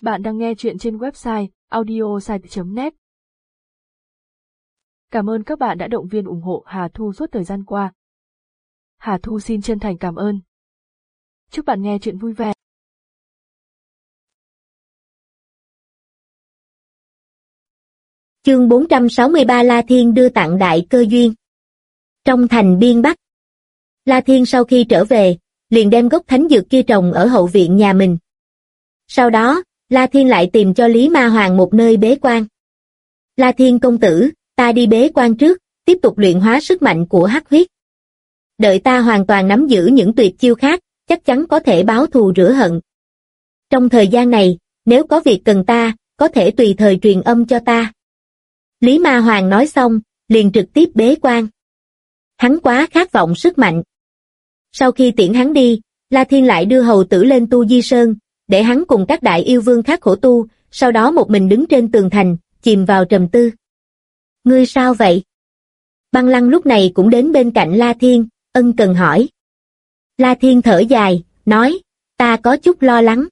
Bạn đang nghe chuyện trên website audiosite.net. Cảm ơn các bạn đã động viên ủng hộ Hà Thu suốt thời gian qua. Hà Thu xin chân thành cảm ơn. Chúc bạn nghe chuyện vui vẻ. Chương 463 La Thiên đưa tặng đại cơ duyên. Trong thành Biên Bắc, La Thiên sau khi trở về, liền đem gốc thánh dược kia trồng ở hậu viện nhà mình. Sau đó, La Thiên lại tìm cho Lý Ma Hoàng một nơi bế quan. La Thiên công tử, ta đi bế quan trước, tiếp tục luyện hóa sức mạnh của hắc huyết. Đợi ta hoàn toàn nắm giữ những tuyệt chiêu khác, chắc chắn có thể báo thù rửa hận. Trong thời gian này, nếu có việc cần ta, có thể tùy thời truyền âm cho ta. Lý Ma Hoàng nói xong, liền trực tiếp bế quan. Hắn quá khát vọng sức mạnh. Sau khi tiễn hắn đi, La Thiên lại đưa hầu tử lên Tu Di Sơn, để hắn cùng các đại yêu vương khác khổ tu, sau đó một mình đứng trên tường thành, chìm vào trầm tư. Ngươi sao vậy? Băng Lăng lúc này cũng đến bên cạnh La Thiên, ân cần hỏi. La Thiên thở dài, nói, ta có chút lo lắng.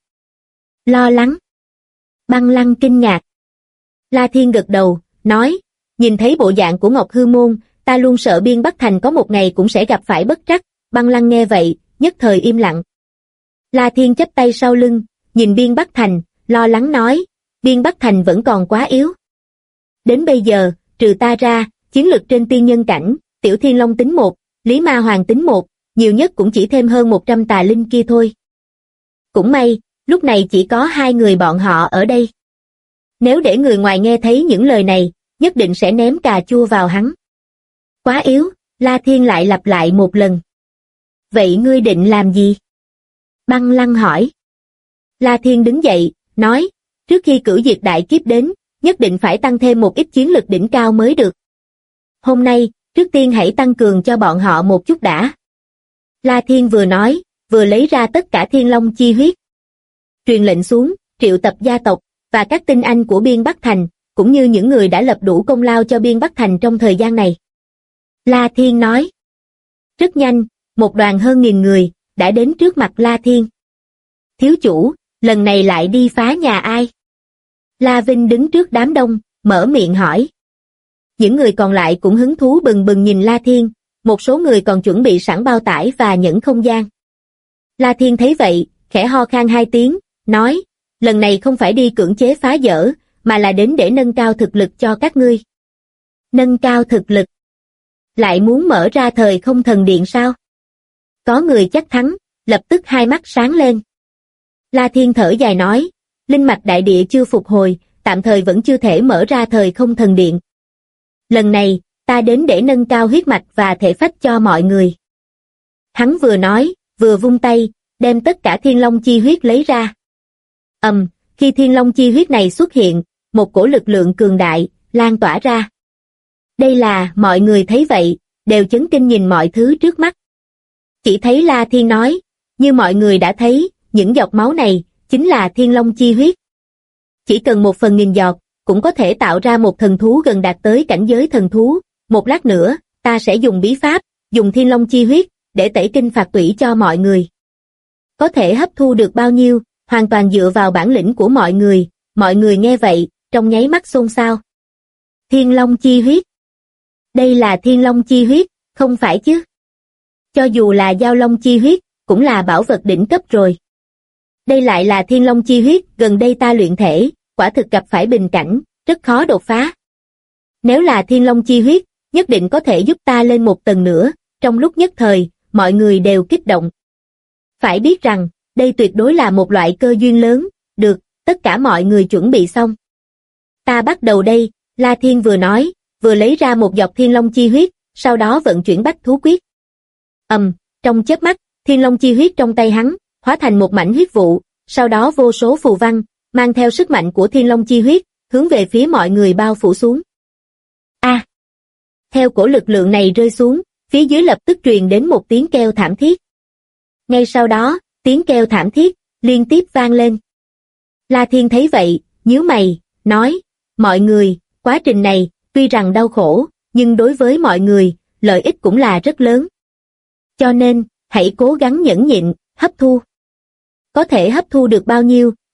Lo lắng? Băng Lăng kinh ngạc. La Thiên gật đầu, nói, nhìn thấy bộ dạng của Ngọc Hư Môn, ta luôn sợ Biên Bắc Thành có một ngày cũng sẽ gặp phải bất trắc. Băng Lăng nghe vậy, nhất thời im lặng. La Thiên chắp tay sau lưng, nhìn Biên Bắc Thành, lo lắng nói, Biên Bắc Thành vẫn còn quá yếu. Đến bây giờ, trừ ta ra, chiến lực trên tiên nhân cảnh, Tiểu Thiên Long tính một, Lý Ma Hoàng tính một, nhiều nhất cũng chỉ thêm hơn 100 tà linh kia thôi. Cũng may, lúc này chỉ có hai người bọn họ ở đây. Nếu để người ngoài nghe thấy những lời này, nhất định sẽ ném cà chua vào hắn. Quá yếu, La Thiên lại lặp lại một lần. Vậy ngươi định làm gì? Băng Lăng hỏi. La Thiên đứng dậy, nói, trước khi cửu diệt đại kiếp đến, nhất định phải tăng thêm một ít chiến lực đỉnh cao mới được. Hôm nay, trước tiên hãy tăng cường cho bọn họ một chút đã. La Thiên vừa nói, vừa lấy ra tất cả Thiên Long chi huyết. Truyền lệnh xuống, triệu tập gia tộc, và các tinh anh của Biên Bắc Thành, cũng như những người đã lập đủ công lao cho Biên Bắc Thành trong thời gian này. La Thiên nói. Rất nhanh, một đoàn hơn 1000 người, đã đến trước mặt La Thiên. Thiếu chủ, lần này lại đi phá nhà ai? La Vinh đứng trước đám đông, mở miệng hỏi. Những người còn lại cũng hứng thú bừng bừng nhìn La Thiên, một số người còn chuẩn bị sẵn bao tải và nhẫn không gian. La Thiên thấy vậy, khẽ ho khan 2 tiếng, nói, lần này không phải đi cưỡng chế phá dỡ, mà là đến để nâng cao thực lực cho các ngươi. Nâng cao thực lực? Lại muốn mở ra thời không thần điện sao? Có người chắc thắng, lập tức hai mắt sáng lên. La Thiên thở dài nói, linh mạch đại địa chưa phục hồi, tạm thời vẫn chưa thể mở ra thời không thần điện. Lần này, ta đến để nâng cao huyết mạch và thể phách cho mọi người. Hắn vừa nói, vừa vung tay, đem tất cả Thiên Long chi huyết lấy ra. Khi Thiên Long chi huyết này xuất hiện, một cổ lực lượng cường đại, lan tỏa ra. Đây là, mọi người thấy vậy, đều chấn kinh nhìn mọi thứ trước mắt. Chỉ thấy La Thiên nói, như mọi người đã thấy, những giọt máu này, chính là Thiên Long chi huyết. Chỉ cần 1/1000 giọt, cũng có thể tạo ra một thần thú gần đạt tới cảnh giới thần thú. Một lát nữa, ta sẽ dùng bí pháp, dùng Thiên Long chi huyết, để tẩy kinh phạt tủy cho mọi người. Có thể hấp thu được bao nhiêu, hoàn toàn dựa vào bản lĩnh của mọi người nghe vậy, trong nháy mắt xôn xao. Thiên Long chi huyết. Đây là Thiên Long chi huyết, không phải chứ? Cho dù là Giao Long chi huyết, cũng là bảo vật đỉnh cấp rồi. Đây lại là Thiên Long chi huyết, gần đây ta luyện thể, quả thực gặp phải bình cảnh, rất khó đột phá. Nếu là Thiên Long chi huyết, nhất định có thể giúp ta lên một tầng nữa. Trong lúc nhất thời, mọi người đều kích động. Phải biết rằng, đây tuyệt đối là một loại cơ duyên lớn. Được, tất cả mọi người chuẩn bị xong. Ta bắt đầu đây, La Thiên vừa nói, vừa lấy ra một giọt Thiên Long chi huyết, sau đó vận chuyển Bách Thú Quyết. Trong chớp mắt, Thiên Long chi huyết trong tay hắn, hóa thành một mảnh huyết vụ, sau đó vô số phù văn, mang theo sức mạnh của Thiên Long chi huyết, hướng về phía mọi người bao phủ xuống. Theo cổ lực lượng này rơi xuống, phía dưới lập tức truyền đến một tiếng kêu thảm thiết. Ngay sau đó, tiếng kêu thảm thiết, liên tiếp vang lên. La Thiên thấy vậy, nhíu mày, nói, mọi người, quá trình này, tuy rằng đau khổ, nhưng đối với mọi người, lợi ích cũng là rất lớn. Cho nên, hãy cố gắng nhẫn nhịn, hấp thu. Có thể hấp thu được bao nhiêu,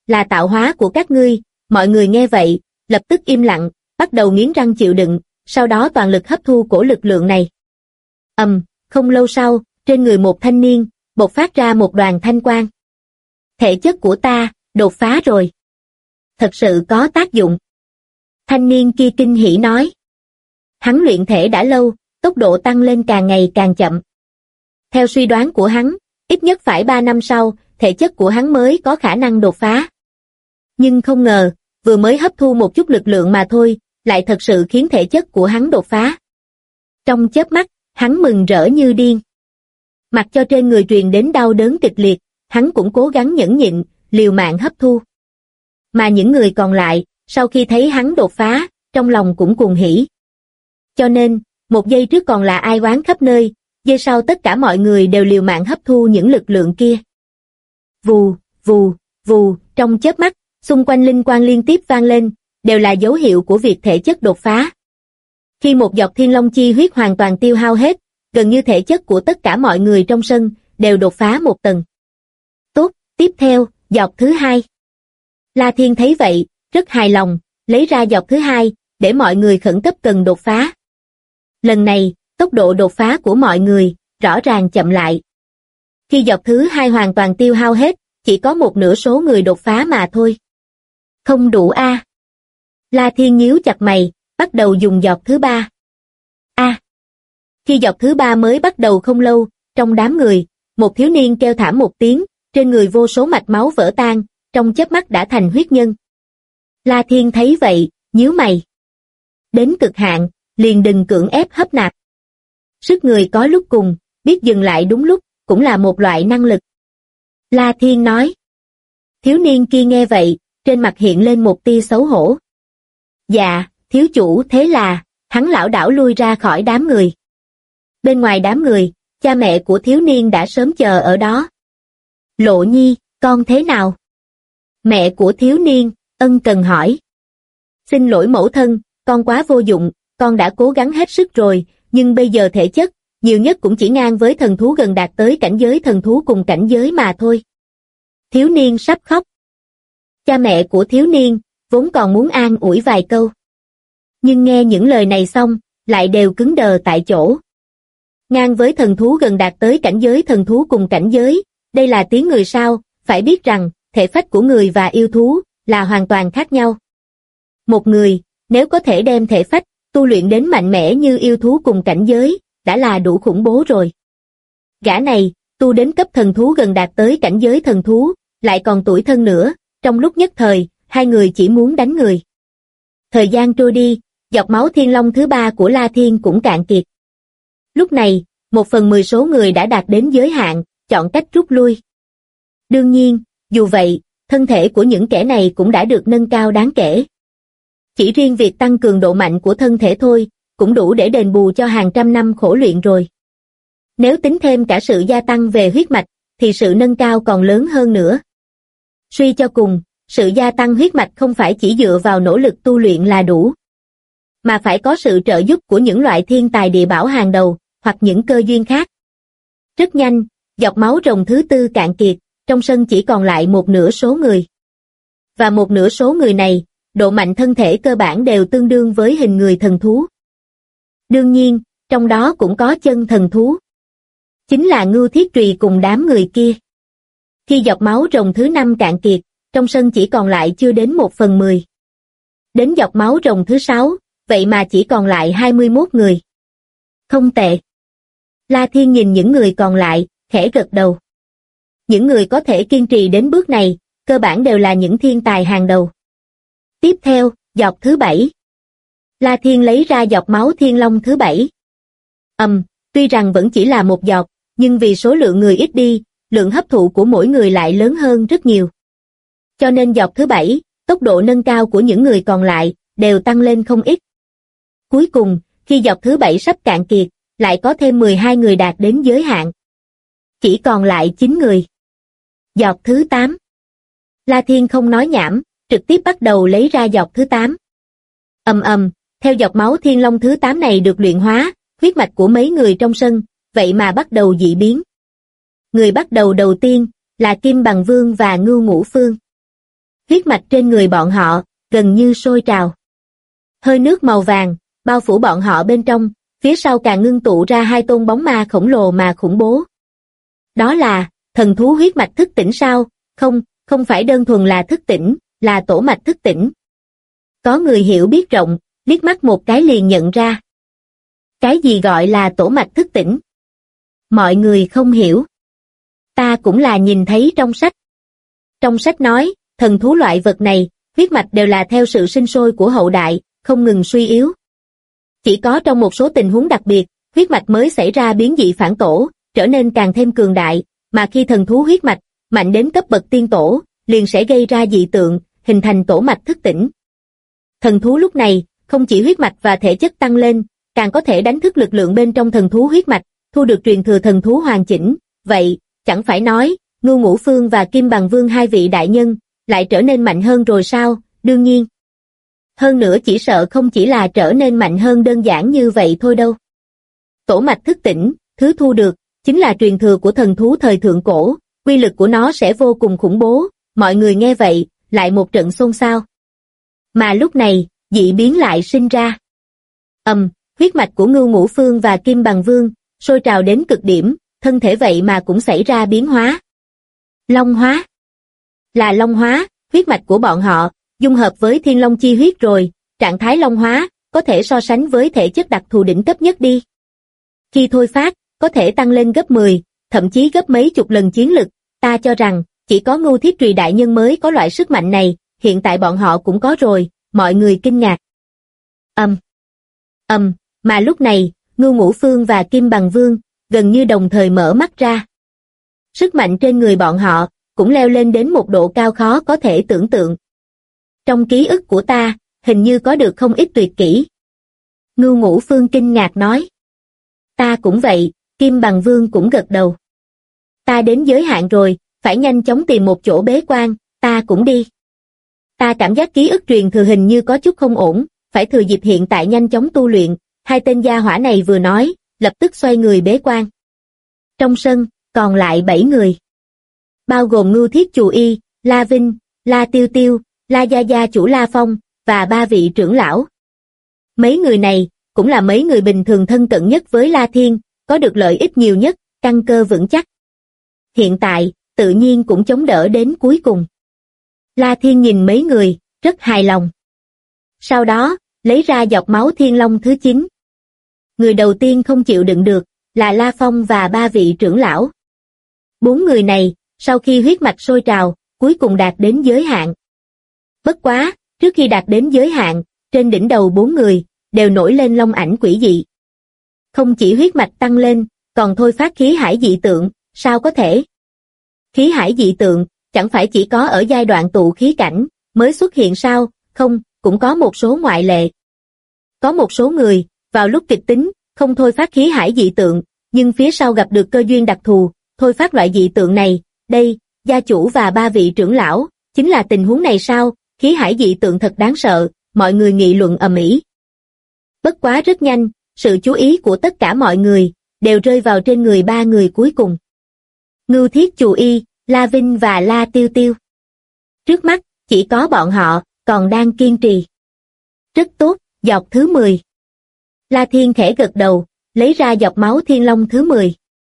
là tạo hóa của các ngươi. Mọi người nghe vậy, lập tức im lặng, bắt đầu nghiến răng chịu đựng, sau đó toàn lực hấp thu cổ lực lượng này. Không lâu sau, trên người một thanh niên, bộc phát ra một đoàn thanh quang. Thể chất của ta, đột phá rồi. Thật sự có tác dụng. Thanh niên kia kinh hỉ nói. Hắn luyện thể đã lâu, tốc độ tăng lên càng ngày càng chậm. Theo suy đoán của hắn, ít nhất phải 3 năm sau, thể chất của hắn mới có khả năng đột phá. Nhưng không ngờ, vừa mới hấp thu một chút lực lượng mà thôi, lại thật sự khiến thể chất của hắn đột phá. Trong chớp mắt, hắn mừng rỡ như điên. Mặc cho trên người truyền đến đau đớn kịch liệt, hắn cũng cố gắng nhẫn nhịn, liều mạng hấp thu. Mà những người còn lại, sau khi thấy hắn đột phá, trong lòng cũng cuồng hỉ. Cho nên, một giây trước còn là ai oán khắp nơi, giây sau tất cả mọi người đều liều mạng hấp thu những lực lượng kia. Vù, vù, vù, trong chớp mắt, xung quanh linh quang liên tiếp vang lên, đều là dấu hiệu của việc thể chất đột phá. Khi một giọt thiên long chi huyết hoàn toàn tiêu hao hết, gần như thể chất của tất cả mọi người trong sân đều đột phá một tầng. Tốt, tiếp theo, giọt thứ hai. La Thiên thấy vậy, rất hài lòng, lấy ra giọt thứ hai, để mọi người khẩn cấp cần đột phá. Lần này, tốc độ đột phá của mọi người rõ ràng chậm lại. Khi giọt thứ hai hoàn toàn tiêu hao hết, chỉ có một nửa số người đột phá mà thôi. Không đủ a. La Thiên nhíu chặt mày, bắt đầu dùng giọt thứ ba. Khi giọt thứ ba mới bắt đầu không lâu, trong đám người, một thiếu niên kêu thảm một tiếng, trên người vô số mạch máu vỡ tan, trong chớp mắt đã thành huyết nhân. La Thiên thấy vậy, nhíu mày. Đến cực hạn, liền đừng cưỡng ép hấp nạp. Sức người có lúc cùng, biết dừng lại đúng lúc, cũng là một loại năng lực. La Thiên nói. Thiếu niên kia nghe vậy, trên mặt hiện lên một tia xấu hổ. Dạ, thiếu chủ, thế là, hắn lảo đảo lui ra khỏi đám người. Bên ngoài đám người, cha mẹ của thiếu niên đã sớm chờ ở đó. Lộ Nhi, con thế nào? Mẹ của thiếu niên, ân cần hỏi. Xin lỗi mẫu thân, con quá vô dụng, con đã cố gắng hết sức rồi, nhưng bây giờ thể chất, nhiều nhất cũng chỉ ngang với thần thú gần đạt tới cảnh giới thần thú cùng cảnh giới mà thôi. Thiếu niên sắp khóc. Cha mẹ của thiếu niên, vốn còn muốn an ủi vài câu. Nhưng nghe những lời này xong, lại đều cứng đờ tại chỗ. Ngang với thần thú gần đạt tới cảnh giới thần thú cùng cảnh giới, đây là tiếng người sao, phải biết rằng, thể phách của người và yêu thú, là hoàn toàn khác nhau. Một người, nếu có thể đem thể phách, tu luyện đến mạnh mẽ như yêu thú cùng cảnh giới, đã là đủ khủng bố rồi. Gã này, tu đến cấp thần thú gần đạt tới cảnh giới thần thú, lại còn tuổi thân nữa, trong lúc nhất thời, hai người chỉ muốn đánh người. Thời gian trôi đi, giọt máu thiên long thứ ba của La Thiên cũng cạn kiệt. Lúc này, 1/10 số người đã đạt đến giới hạn, chọn cách rút lui. Đương nhiên, dù vậy, thân thể của những kẻ này cũng đã được nâng cao đáng kể. Chỉ riêng việc tăng cường độ mạnh của thân thể thôi, cũng đủ để đền bù cho hàng trăm năm khổ luyện rồi. Nếu tính thêm cả sự gia tăng về huyết mạch, thì sự nâng cao còn lớn hơn nữa. Suy cho cùng, sự gia tăng huyết mạch không phải chỉ dựa vào nỗ lực tu luyện là đủ, mà phải có sự trợ giúp của những loại thiên tài địa bảo hàng đầu, hoặc những cơ duyên khác. Rất nhanh, giọt máu rồng thứ tư cạn kiệt, trong sân chỉ còn lại một nửa số người. Và một nửa số người này, độ mạnh thân thể cơ bản đều tương đương với hình người thần thú. Đương nhiên, trong đó cũng có chân thần thú. Chính là Ngưu Thiết Trùy cùng đám người kia. Khi giọt máu rồng thứ năm cạn kiệt, trong sân chỉ còn lại chưa đến 1/10. Đến giọt máu rồng thứ 6, vậy mà chỉ còn lại 21 người. Không tệ. La Thiên nhìn những người còn lại, khẽ gật đầu. Những người có thể kiên trì đến bước này, cơ bản đều là những thiên tài hàng đầu. Tiếp theo, giọt thứ 7. La Thiên lấy ra giọt máu thiên long thứ 7. Tuy rằng vẫn chỉ là một giọt, nhưng vì số lượng người ít đi, lượng hấp thụ của mỗi người lại lớn hơn rất nhiều. Cho nên giọt thứ 7, tốc độ nâng cao của những người còn lại, đều tăng lên không ít. Cuối cùng, khi giọt thứ 7 sắp cạn kiệt, lại có thêm 12 người đạt đến giới hạn. Chỉ còn lại 9 người. Giọt thứ 8. La Thiên không nói nhảm, trực tiếp bắt đầu lấy ra giọt thứ 8. Theo giọt máu thiên long thứ 8 này được luyện hóa, huyết mạch của mấy người trong sân, vậy mà bắt đầu dị biến. Người bắt đầu đầu tiên, là Kim Bằng Vương và Ngưu Ngũ Phương. Huyết mạch trên người bọn họ, gần như sôi trào. Hơi nước màu vàng, bao phủ bọn họ bên trong, phía sau càng ngưng tụ ra hai tôn bóng ma khổng lồ mà khủng bố. Đó là, thần thú huyết mạch thức tỉnh sao? Không, không phải đơn thuần là thức tỉnh, là tổ mạch thức tỉnh. Có người hiểu biết rộng, liếc mắt một cái liền nhận ra. Cái gì gọi là tổ mạch thức tỉnh? Mọi người không hiểu. Ta cũng là nhìn thấy trong sách. Trong sách nói, thần thú loại vật này, huyết mạch đều là theo sự sinh sôi của hậu đại, không ngừng suy yếu. Chỉ có trong một số tình huống đặc biệt, huyết mạch mới xảy ra biến dị phản tổ, trở nên càng thêm cường đại, mà khi thần thú huyết mạch mạnh đến cấp bậc tiên tổ, liền sẽ gây ra dị tượng, hình thành tổ mạch thức tỉnh. Thần thú lúc này, không chỉ huyết mạch và thể chất tăng lên, càng có thể đánh thức lực lượng bên trong thần thú huyết mạch, thu được truyền thừa thần thú hoàn chỉnh. Vậy, chẳng phải nói, Ngưu Ngũ Phương và Kim Bằng Vương hai vị đại nhân, lại trở nên mạnh hơn rồi sao? Đương nhiên. Hơn nữa chỉ sợ không chỉ là trở nên mạnh hơn đơn giản như vậy thôi đâu. Tổ mạch thức tỉnh, thứ thu được, chính là truyền thừa của thần thú thời thượng cổ, quy lực của nó sẽ vô cùng khủng bố. Mọi người nghe vậy, lại một trận xôn xao. Mà lúc này, dị biến lại sinh ra. Huyết mạch của Ngưu Ngũ Phương và Kim Bằng Vương, sôi trào đến cực điểm, thân thể vậy mà cũng xảy ra biến hóa. Long hóa. Là long hóa, huyết mạch của bọn họ, dung hợp với thiên long chi huyết rồi, trạng thái long hóa, có thể so sánh với thể chất đặc thù đỉnh cấp nhất đi. Khi thôi phát, có thể tăng lên gấp 10, thậm chí gấp mấy chục lần chiến lực, ta cho rằng, chỉ có Ngưu Thiết Trùy đại nhân mới có loại sức mạnh này, hiện tại bọn họ cũng có rồi, mọi người kinh ngạc. Mà lúc này, Ngưu Ngũ Phương và Kim Bằng Vương, gần như đồng thời mở mắt ra. Sức mạnh trên người bọn họ, cũng leo lên đến một độ cao khó có thể tưởng tượng. Trong ký ức của ta, hình như có được không ít tuyệt kỹ. Ngưu Ngũ Phương kinh ngạc nói. Ta cũng vậy, Kim Bằng Vương cũng gật đầu. Ta đến giới hạn rồi, phải nhanh chóng tìm một chỗ bế quan, ta cũng đi. Ta cảm giác ký ức truyền thừa hình như có chút không ổn, phải thừa dịp hiện tại nhanh chóng tu luyện. Hai tên gia hỏa này vừa nói, lập tức xoay người bế quan. Trong sân, còn lại 7 người. Bao gồm Ngưu Thiết Chù Y, La Vinh, La Tiêu Tiêu, La Gia Gia chủ La Phong, và 3 vị trưởng lão. Mấy người này, cũng là mấy người bình thường thân cận nhất với La Thiên, có được lợi ích nhiều nhất, căn cơ vững chắc. Hiện tại, tự nhiên cũng chống đỡ đến cuối cùng. La Thiên nhìn mấy người, rất hài lòng. Sau đó, lấy ra giọt máu thiên long thứ 9. Người đầu tiên không chịu đựng được, là La Phong và 3 vị trưởng lão. 4 người này, sau khi huyết mạch sôi trào, cuối cùng đạt đến giới hạn. Bất quá, trước khi đạt đến giới hạn, trên đỉnh đầu 4 người, đều nổi lên long ảnh quỷ dị. Không chỉ huyết mạch tăng lên, còn thôi phát khí hải dị tượng, sao có thể? Khí hải dị tượng, chẳng phải chỉ có ở giai đoạn tụ khí cảnh, mới xuất hiện sao? Không, cũng có một số ngoại lệ. Có một số người, vào lúc kịch tính, không thôi phát khí hải dị tượng, nhưng phía sau gặp được cơ duyên đặc thù, thôi phát loại dị tượng này. Đây, gia chủ và 3 vị trưởng lão, chính là tình huống này sao? Khí hải dị tượng thật đáng sợ, mọi người nghị luận ầm ĩ. Bất quá rất nhanh, sự chú ý của tất cả mọi người, đều rơi vào trên người 3 người cuối cùng. Ngưu Thiết Chù Y, La Vinh và La Tiêu Tiêu. Trước mắt, chỉ có bọn họ, còn đang kiên trì. Rất tốt, giọt thứ 10. La Thiên khẽ gật đầu, lấy ra giọt máu thiên long thứ 10.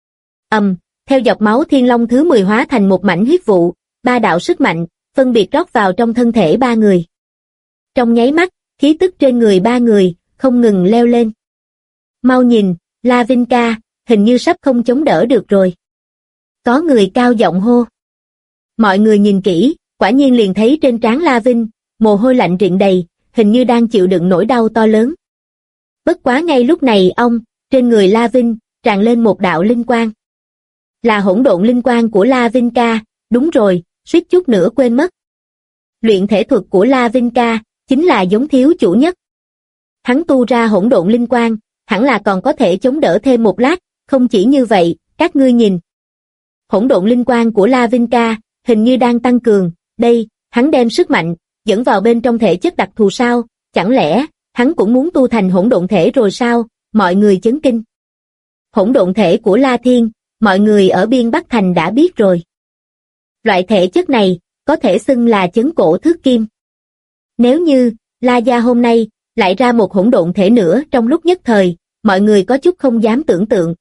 Theo giọt máu thiên long thứ 10 hóa thành một mảnh huyết vụ, 3 đạo sức mạnh, phân biệt rót vào trong thân thể 3 người. Trong nháy mắt, khí tức trên người 3 người, không ngừng leo lên. Mau nhìn, La Vinh ca, hình như sắp không chống đỡ được rồi. Có người cao giọng hô. Mọi người nhìn kỹ, quả nhiên liền thấy trên trán La Vinh, mồ hôi lạnh rịn đầy, hình như đang chịu đựng nỗi đau to lớn. Bất quá ngay lúc này trên người La Vinh, tràn lên một đạo linh quang. Là hỗn độn linh quang của La Vinh ca, đúng rồi, suýt chút nữa quên mất. Luyện thể thuật của La Vinh ca, chính là giống thiếu chủ nhất. Hắn tu ra hỗn độn linh quang, hẳn là còn có thể chống đỡ thêm một lát, không chỉ như vậy, các ngươi nhìn. Hỗn độn linh quang của La Vinh ca, hình như đang tăng cường, đây, hắn đem sức mạnh, dẫn vào bên trong thể chất đặc thù sao, chẳng lẽ, hắn cũng muốn tu thành hỗn độn thể rồi sao, mọi người chấn kinh. Hỗn độn thể của La Thiên, mọi người ở Biên Bắc Thành đã biết rồi. Loại thể chất này, có thể xưng là chấn cổ thước kim. Nếu như La gia hôm nay lại ra một hỗn độn thể nữa trong lúc nhất thời, mọi người có chút không dám tưởng tượng.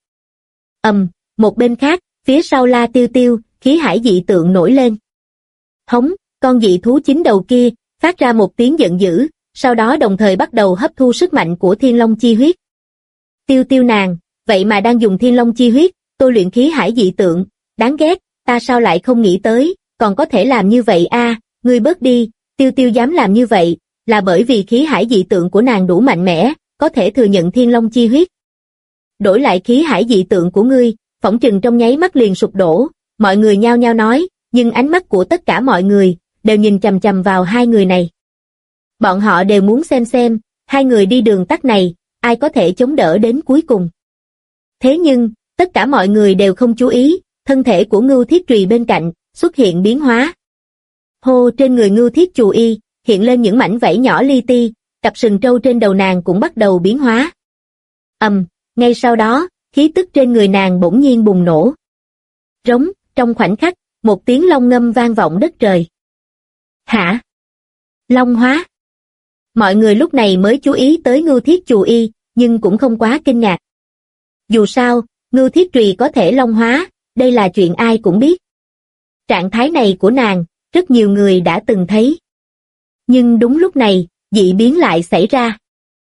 Một bên khác, phía sau La Tiêu Tiêu, khí hải dị tượng nổi lên. Hống, con dị thú chín đầu kia phát ra một tiếng giận dữ, sau đó đồng thời bắt đầu hấp thu sức mạnh của Thiên Long chi huyết. Tiêu Tiêu nàng, vậy mà đang dùng Thiên Long chi huyết tôi luyện khí hải dị tượng, đáng ghét, ta sao lại không nghĩ tới, còn có thể làm như vậy a, ngươi bớt đi. Tiêu Tiêu dám làm như vậy, là bởi vì khí hải dị tượng của nàng đủ mạnh mẽ, có thể thừa nhận Thiên Long chi huyết. Đổi lại khí hải dị tượng của ngươi, phỏng chừng trong nháy mắt liền sụp đổ, mọi người nhao nhao nói, nhưng ánh mắt của tất cả mọi người đều nhìn chằm chằm vào hai người này. Bọn họ đều muốn xem hai người đi đường tắt này, ai có thể chống đỡ đến cuối cùng. Thế nhưng, tất cả mọi người đều không chú ý, thân thể của Ngưu Thiết Trùy bên cạnh xuất hiện biến hóa. Hô, trên người Ngưu Thiết Trù Y hiện lên những mảnh vảy nhỏ li ti, cặp sừng trâu trên đầu nàng cũng bắt đầu biến hóa. Ngay sau đó, khí tức trên người nàng bỗng nhiên bùng nổ. Rống, trong khoảnh khắc, một tiếng long ngâm vang vọng đất trời. Hả? Long hóa? Mọi người lúc này mới chú ý tới Ngưu Thiết Trù Y, nhưng cũng không quá kinh ngạc. Dù sao, Ngưu Thiết Trùy có thể long hóa, đây là chuyện ai cũng biết. Trạng thái này của nàng, rất nhiều người đã từng thấy. Nhưng đúng lúc này, dị biến lại xảy ra.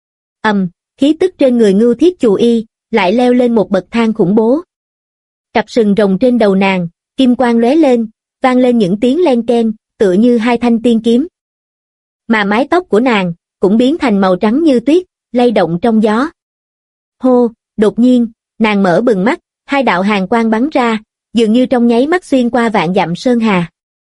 Khí tức trên người Ngưu Thiết Trù Y lại leo lên một bậc thang khủng bố. Cặp sừng rồng trên đầu nàng, kim quang lóe lên, vang lên những tiếng len keng, tựa như hai thanh tiên kiếm. Mà mái tóc của nàng cũng biến thành màu trắng như tuyết, lay động trong gió. Hô, đột nhiên, nàng mở bừng mắt, hai đạo hàn quang bắn ra, dường như trong nháy mắt xuyên qua vạn dặm sơn hà.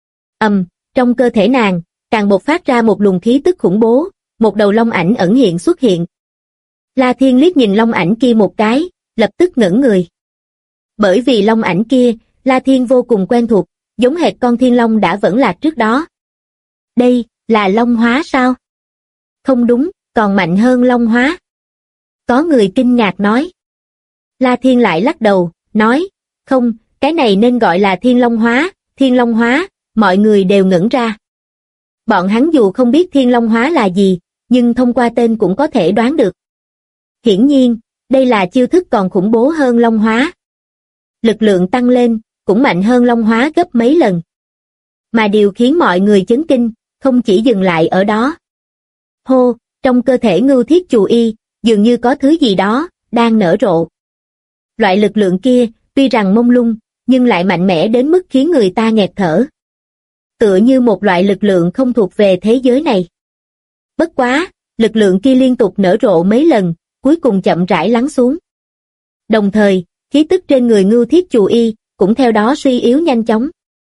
Trong cơ thể nàng, càng bộc phát ra một luồng khí tức khủng bố, một đầu long ảnh ẩn hiện xuất hiện. La Thiên liếc nhìn long ảnh kia một cái, lập tức ngẩn người. Bởi vì long ảnh kia, La Thiên vô cùng quen thuộc, giống hệt con thiên long đã vẫn lạc trước đó. Đây, là long hóa sao? Không đúng, còn mạnh hơn long hóa. Có người kinh ngạc nói. La Thiên lại lắc đầu, nói, không, cái này nên gọi là thiên long hóa, mọi người đều ngẩn ra. Bọn hắn dù không biết thiên long hóa là gì, nhưng thông qua tên cũng có thể đoán được. Hiển nhiên, đây là chiêu thức còn khủng bố hơn long hóa. Lực lượng tăng lên, cũng mạnh hơn long hóa gấp mấy lần. Mà điều khiến mọi người chấn kinh, không chỉ dừng lại ở đó. Hô, trong cơ thể Ngưu Thiết Trù Y, dường như có thứ gì đó, đang nở rộ. Loại lực lượng kia, tuy rằng mông lung, nhưng lại mạnh mẽ đến mức khiến người ta nghẹt thở. Tựa như một loại lực lượng không thuộc về thế giới này. Bất quá, lực lượng kia liên tục nở rộ mấy lần, cuối cùng chậm rãi lắng xuống. Đồng thời, khí tức trên người Ngưu Thiết Trù Y cũng theo đó suy yếu nhanh chóng.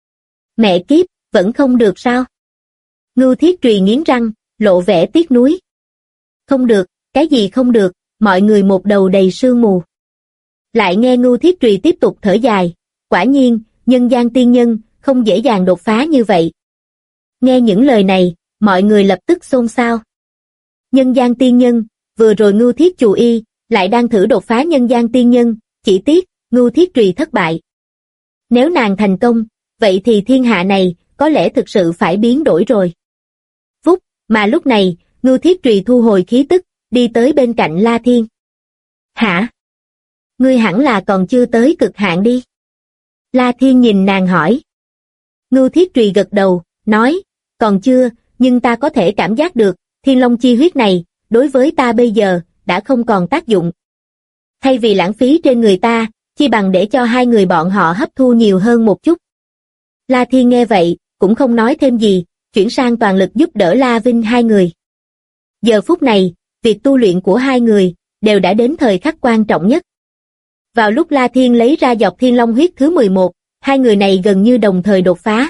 Mẹ kiếp, vẫn không được sao? Ngưu Thiết Trùy nghiến răng, lộ vẻ tiếc nuối. Không được, cái gì không được, mọi người một đầu đầy sương mù. Lại nghe Ngưu Thiết Trùy tiếp tục thở dài, quả nhiên, nhân gian tiên nhân, không dễ dàng đột phá như vậy. Nghe những lời này, mọi người lập tức xôn xao. Nhân gian tiên nhân, vừa rồi Ngưu Thiết Trù Y, lại đang thử đột phá nhân gian tiên nhân, chỉ tiếc, Ngưu Thiết Trùy thất bại. Nếu nàng thành công, vậy thì thiên hạ này, có lẽ thực sự phải biến đổi rồi. Phúc, mà lúc này, Ngưu Thiết Trùy thu hồi khí tức, đi tới bên cạnh La Thiên. Hả? Ngươi hẳn là còn chưa tới cực hạn đi. La Thiên nhìn nàng hỏi. Ngưu Thiết Trùy gật đầu, nói, còn chưa, nhưng ta có thể cảm giác được, thiên long chi huyết này, đối với ta bây giờ, đã không còn tác dụng. Thay vì lãng phí trên người ta, chi bằng để cho hai người bọn họ hấp thu nhiều hơn một chút. La Thiên nghe vậy, cũng không nói thêm gì, chuyển sang toàn lực giúp đỡ La Vinh hai người. Giờ phút này, việc tu luyện của hai người, đều đã đến thời khắc quan trọng nhất. Vào lúc La Thiên lấy ra giọt thiên long huyết thứ 11, hai người này gần như đồng thời đột phá.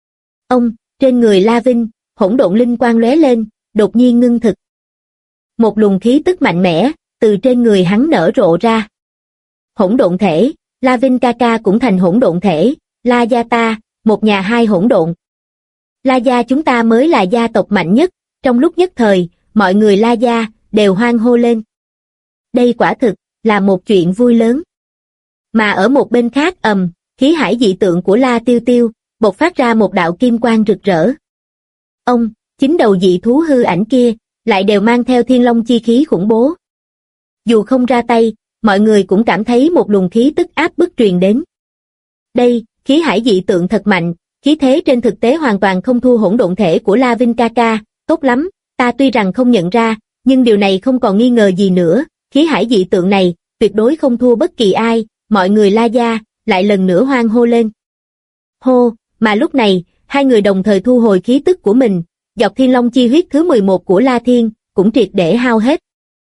Trên người La Vinh, hỗn độn linh quang lóe lên, đột nhiên ngưng thực. Một luồng khí tức mạnh mẽ, từ trên người hắn nở rộ ra. Hỗn độn thể, La Vinh ca ca cũng thành hỗn độn thể, La gia ta, một nhà hai hỗn độn. La gia chúng ta mới là gia tộc mạnh nhất, trong lúc nhất thời, mọi người La gia, đều hoan hô lên. Đây quả thực, là một chuyện vui lớn. Mà ở một bên khác khí hải dị tượng của La Tiêu Tiêu, bộc phát ra một đạo kim quang rực rỡ. Ông, 9 đầu dị thú hư ảnh kia, lại đều mang theo thiên long chi khí khủng bố. Dù không ra tay, mọi người cũng cảm thấy một luồng khí tức áp bức truyền đến. Đây, khí hải dị tượng thật mạnh, khí thế trên thực tế hoàn toàn không thua hỗn độn thể của La Vinh ca ca, tốt lắm, ta tuy rằng không nhận ra, nhưng điều này không còn nghi ngờ gì nữa, khí hải dị tượng này, tuyệt đối không thua bất kỳ ai, mọi người La gia, lại lần nữa hoan hô lên. Hô, mà lúc này, hai người đồng thời thu hồi khí tức của mình, giọt thiên long chi huyết thứ 11 của La Thiên, cũng triệt để hao hết.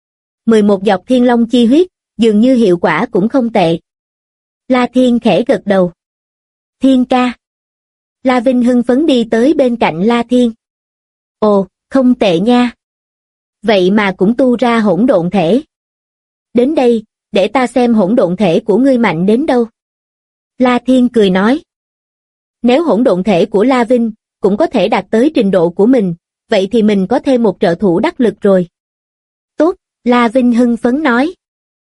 11 giọt thiên long chi huyết, dường như hiệu quả cũng không tệ. La Thiên khẽ gật đầu. Thiên ca. La Vinh hưng phấn đi tới bên cạnh La Thiên. Ồ, không tệ nha. Vậy mà cũng tu ra hỗn độn thể. Đến đây, để ta xem hỗn độn thể của ngươi mạnh đến đâu. La Thiên cười nói. Nếu hỗn độn thể của La Vinh cũng có thể đạt tới trình độ của mình, vậy thì mình có thêm một trợ thủ đắc lực rồi. Tốt, La Vinh hưng phấn nói.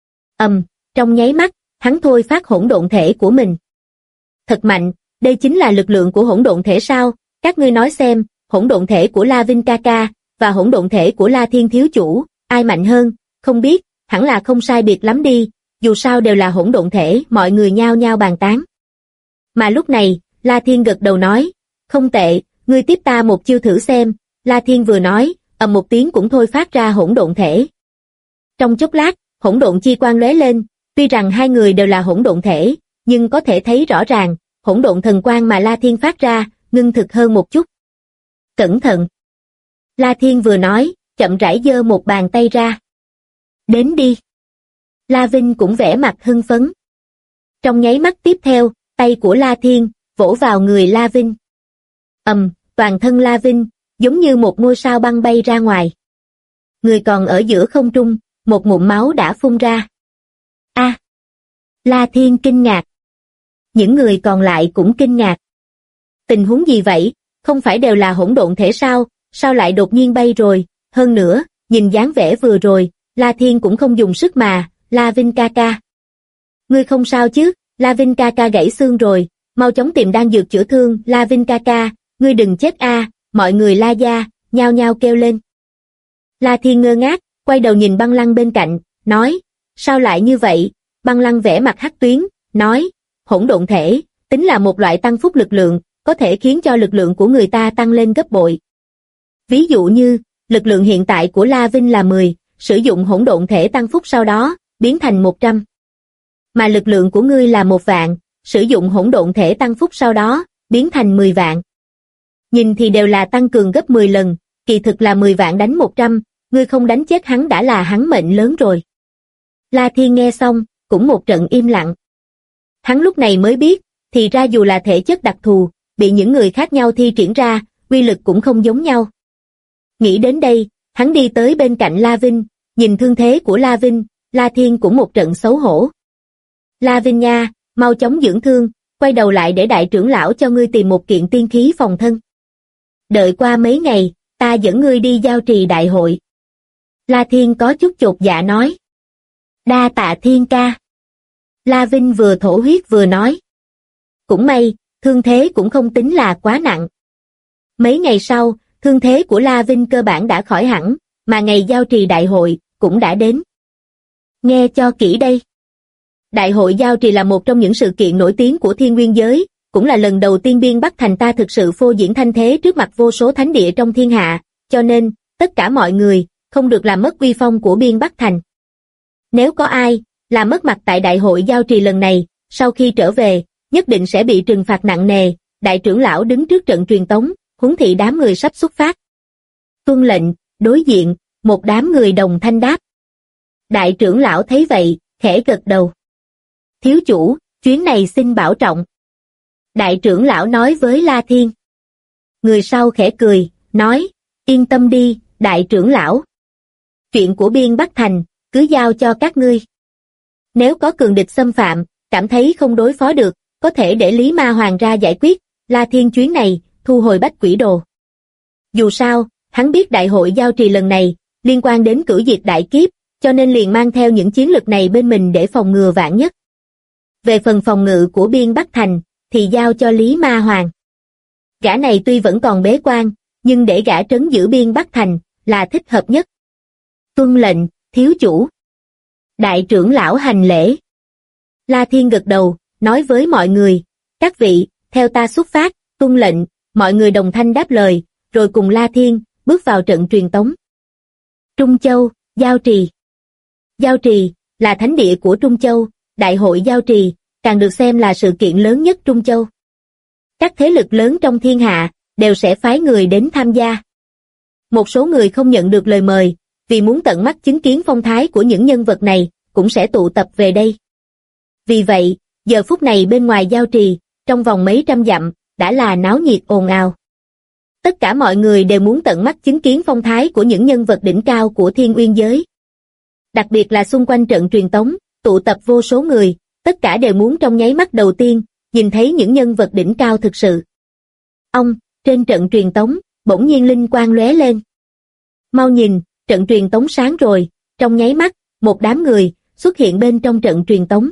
Trong nháy mắt, hắn thôi phát hỗn độn thể của mình. Thật mạnh, đây chính là lực lượng của hỗn độn thể sao? Các ngươi nói xem, hỗn độn thể của La Vinh ca ca và hỗn độn thể của La Thiên thiếu chủ, ai mạnh hơn? Không biết, hẳn là không sai biệt lắm đi, dù sao đều là hỗn độn thể, mọi người nhao nhao bàn tán. Mà lúc này, La Thiên gật đầu nói, không tệ, ngươi tiếp ta một chiêu thử xem. La Thiên vừa nói, một tiếng cũng thôi phát ra hỗn độn thể. Trong chốc lát, hỗn độn chi quang lóe lên, tuy rằng hai người đều là hỗn độn thể, nhưng có thể thấy rõ ràng, hỗn độn thần quang mà La Thiên phát ra, ngưng thực hơn một chút. Cẩn thận! La Thiên vừa nói, chậm rãi giơ một bàn tay ra. Đến đi! La Vinh cũng vẻ mặt hưng phấn. Trong nháy mắt tiếp theo, tay của La Thiên vỗ vào người La Vinh. Toàn thân La Vinh giống như một ngôi sao băng bay ra ngoài. Người còn ở giữa không trung, một ngụm máu đã phun ra. A! La Thiên kinh ngạc. Những người còn lại cũng kinh ngạc. Tình huống gì vậy? Không phải đều là hỗn độn thể sao? Sao lại đột nhiên bay rồi? Hơn nữa, nhìn dáng vẻ vừa rồi, La Thiên cũng không dùng sức mà. La Vinh ca ca. Ngươi không sao chứ? La Vinh ca ca gãy xương rồi, mau chóng tìm đan dược chữa thương. La Vinh ca ca, ngươi đừng chết a! Mọi người La gia nhao nhao kêu lên. La Thiên ngơ ngác, quay đầu nhìn Băng Lăng bên cạnh, nói, sao lại như vậy? Băng Lăng vẽ mặt hắc tuyến, nói, hỗn độn thể, tính là một loại tăng phúc lực lượng, có thể khiến cho lực lượng của người ta tăng lên gấp bội. Ví dụ như, lực lượng hiện tại của La Vinh là 10, sử dụng hỗn độn thể tăng phúc sau đó, biến thành 100. Mà lực lượng của ngươi là 1 vạn, sử dụng hỗn độn thể tăng phúc sau đó, biến thành 10 vạn. Nhìn thì đều là tăng cường gấp 10 lần, kỳ thực là 10 vạn đánh 100, ngươi không đánh chết hắn đã là hắn mệnh lớn rồi. La Thiên nghe xong, cũng một trận im lặng. Hắn lúc này mới biết, thì ra dù là thể chất đặc thù, bị những người khác nhau thi triển ra, uy lực cũng không giống nhau. Nghĩ đến đây, hắn đi tới bên cạnh La Vinh, nhìn thương thế của La Vinh, La Thiên cũng một trận xấu hổ. La Vinh nha, mau chóng dưỡng thương, quay đầu lại để đại trưởng lão cho ngươi tìm một kiện tiên khí phòng thân. Đợi qua mấy ngày, ta dẫn ngươi đi giao trì đại hội. La Thiên có chút chột dạ nói. Đa tạ Thiên ca. La Vinh vừa thổ huyết vừa nói. Cũng may, thương thế cũng không tính là quá nặng. Mấy ngày sau, thương thế của La Vinh cơ bản đã khỏi hẳn, mà ngày giao trì đại hội cũng đã đến. Nghe cho kỹ đây. Đại hội giao trì là một trong những sự kiện nổi tiếng của Thiên Nguyên giới, cũng là lần đầu tiên Biên Bắc Thành ta thực sự phô diễn thanh thế trước mặt vô số thánh địa trong thiên hạ, cho nên, tất cả mọi người, không được làm mất uy phong của Biên Bắc Thành. Nếu có ai, làm mất mặt tại đại hội giao trì lần này, sau khi trở về, nhất định sẽ bị trừng phạt nặng nề. Đại trưởng lão đứng trước trận truyền tống, huấn thị đám người sắp xuất phát. Tuân lệnh, đối diện, một đám người đồng thanh đáp. Đại trưởng lão thấy vậy, khẽ gật đầu. Thiếu chủ, chuyến này xin bảo trọng. Đại trưởng lão nói với La Thiên. Người sau khẽ cười, nói, yên tâm đi, đại trưởng lão. Chuyện của Biên Bắc Thành, cứ giao cho các ngươi. Nếu có cường địch xâm phạm, cảm thấy không đối phó được, có thể để Lý Ma Hoàng ra giải quyết. La Thiên chuyến này, thu hồi Bách Quỷ Đồ. Dù sao, hắn biết đại hội giao trì lần này, liên quan đến cửu diệt đại kiếp, cho nên liền mang theo những chiến lực này bên mình để phòng ngừa vạn nhất. Về phần phòng ngự của Biên Bắc Thành, thì giao cho Lý Ma Hoàng. Gã này tuy vẫn còn bế quan, nhưng để gã trấn giữ biên Bắc Thành là thích hợp nhất. Tuân lệnh, thiếu chủ. Đại trưởng lão hành lễ. La Thiên gật đầu, nói với mọi người, các vị, theo ta xuất phát, tuân lệnh, mọi người đồng thanh đáp lời, rồi cùng La Thiên, bước vào trận truyền tống. Trung Châu, Giao Trì. Giao Trì, là thánh địa của Trung Châu, Đại hội Giao Trì, càng được xem là sự kiện lớn nhất Trung Châu. Các thế lực lớn trong thiên hạ, đều sẽ phái người đến tham gia. Một số người không nhận được lời mời, vì muốn tận mắt chứng kiến phong thái của những nhân vật này, cũng sẽ tụ tập về đây. Vì vậy, giờ phút này bên ngoài Giao Trì, trong vòng mấy trăm dặm, đã là náo nhiệt ồn ào. Tất cả mọi người đều muốn tận mắt chứng kiến phong thái của những nhân vật đỉnh cao của Thiên Uyên giới. Đặc biệt là xung quanh trận truyền tống, tụ tập vô số người, tất cả đều muốn trong nháy mắt đầu tiên, nhìn thấy những nhân vật đỉnh cao thực sự. Trên trận truyền tống, bỗng nhiên linh quang lóe lên. Mau nhìn, trận truyền tống sáng rồi, trong nháy mắt, một đám người xuất hiện bên trong trận truyền tống.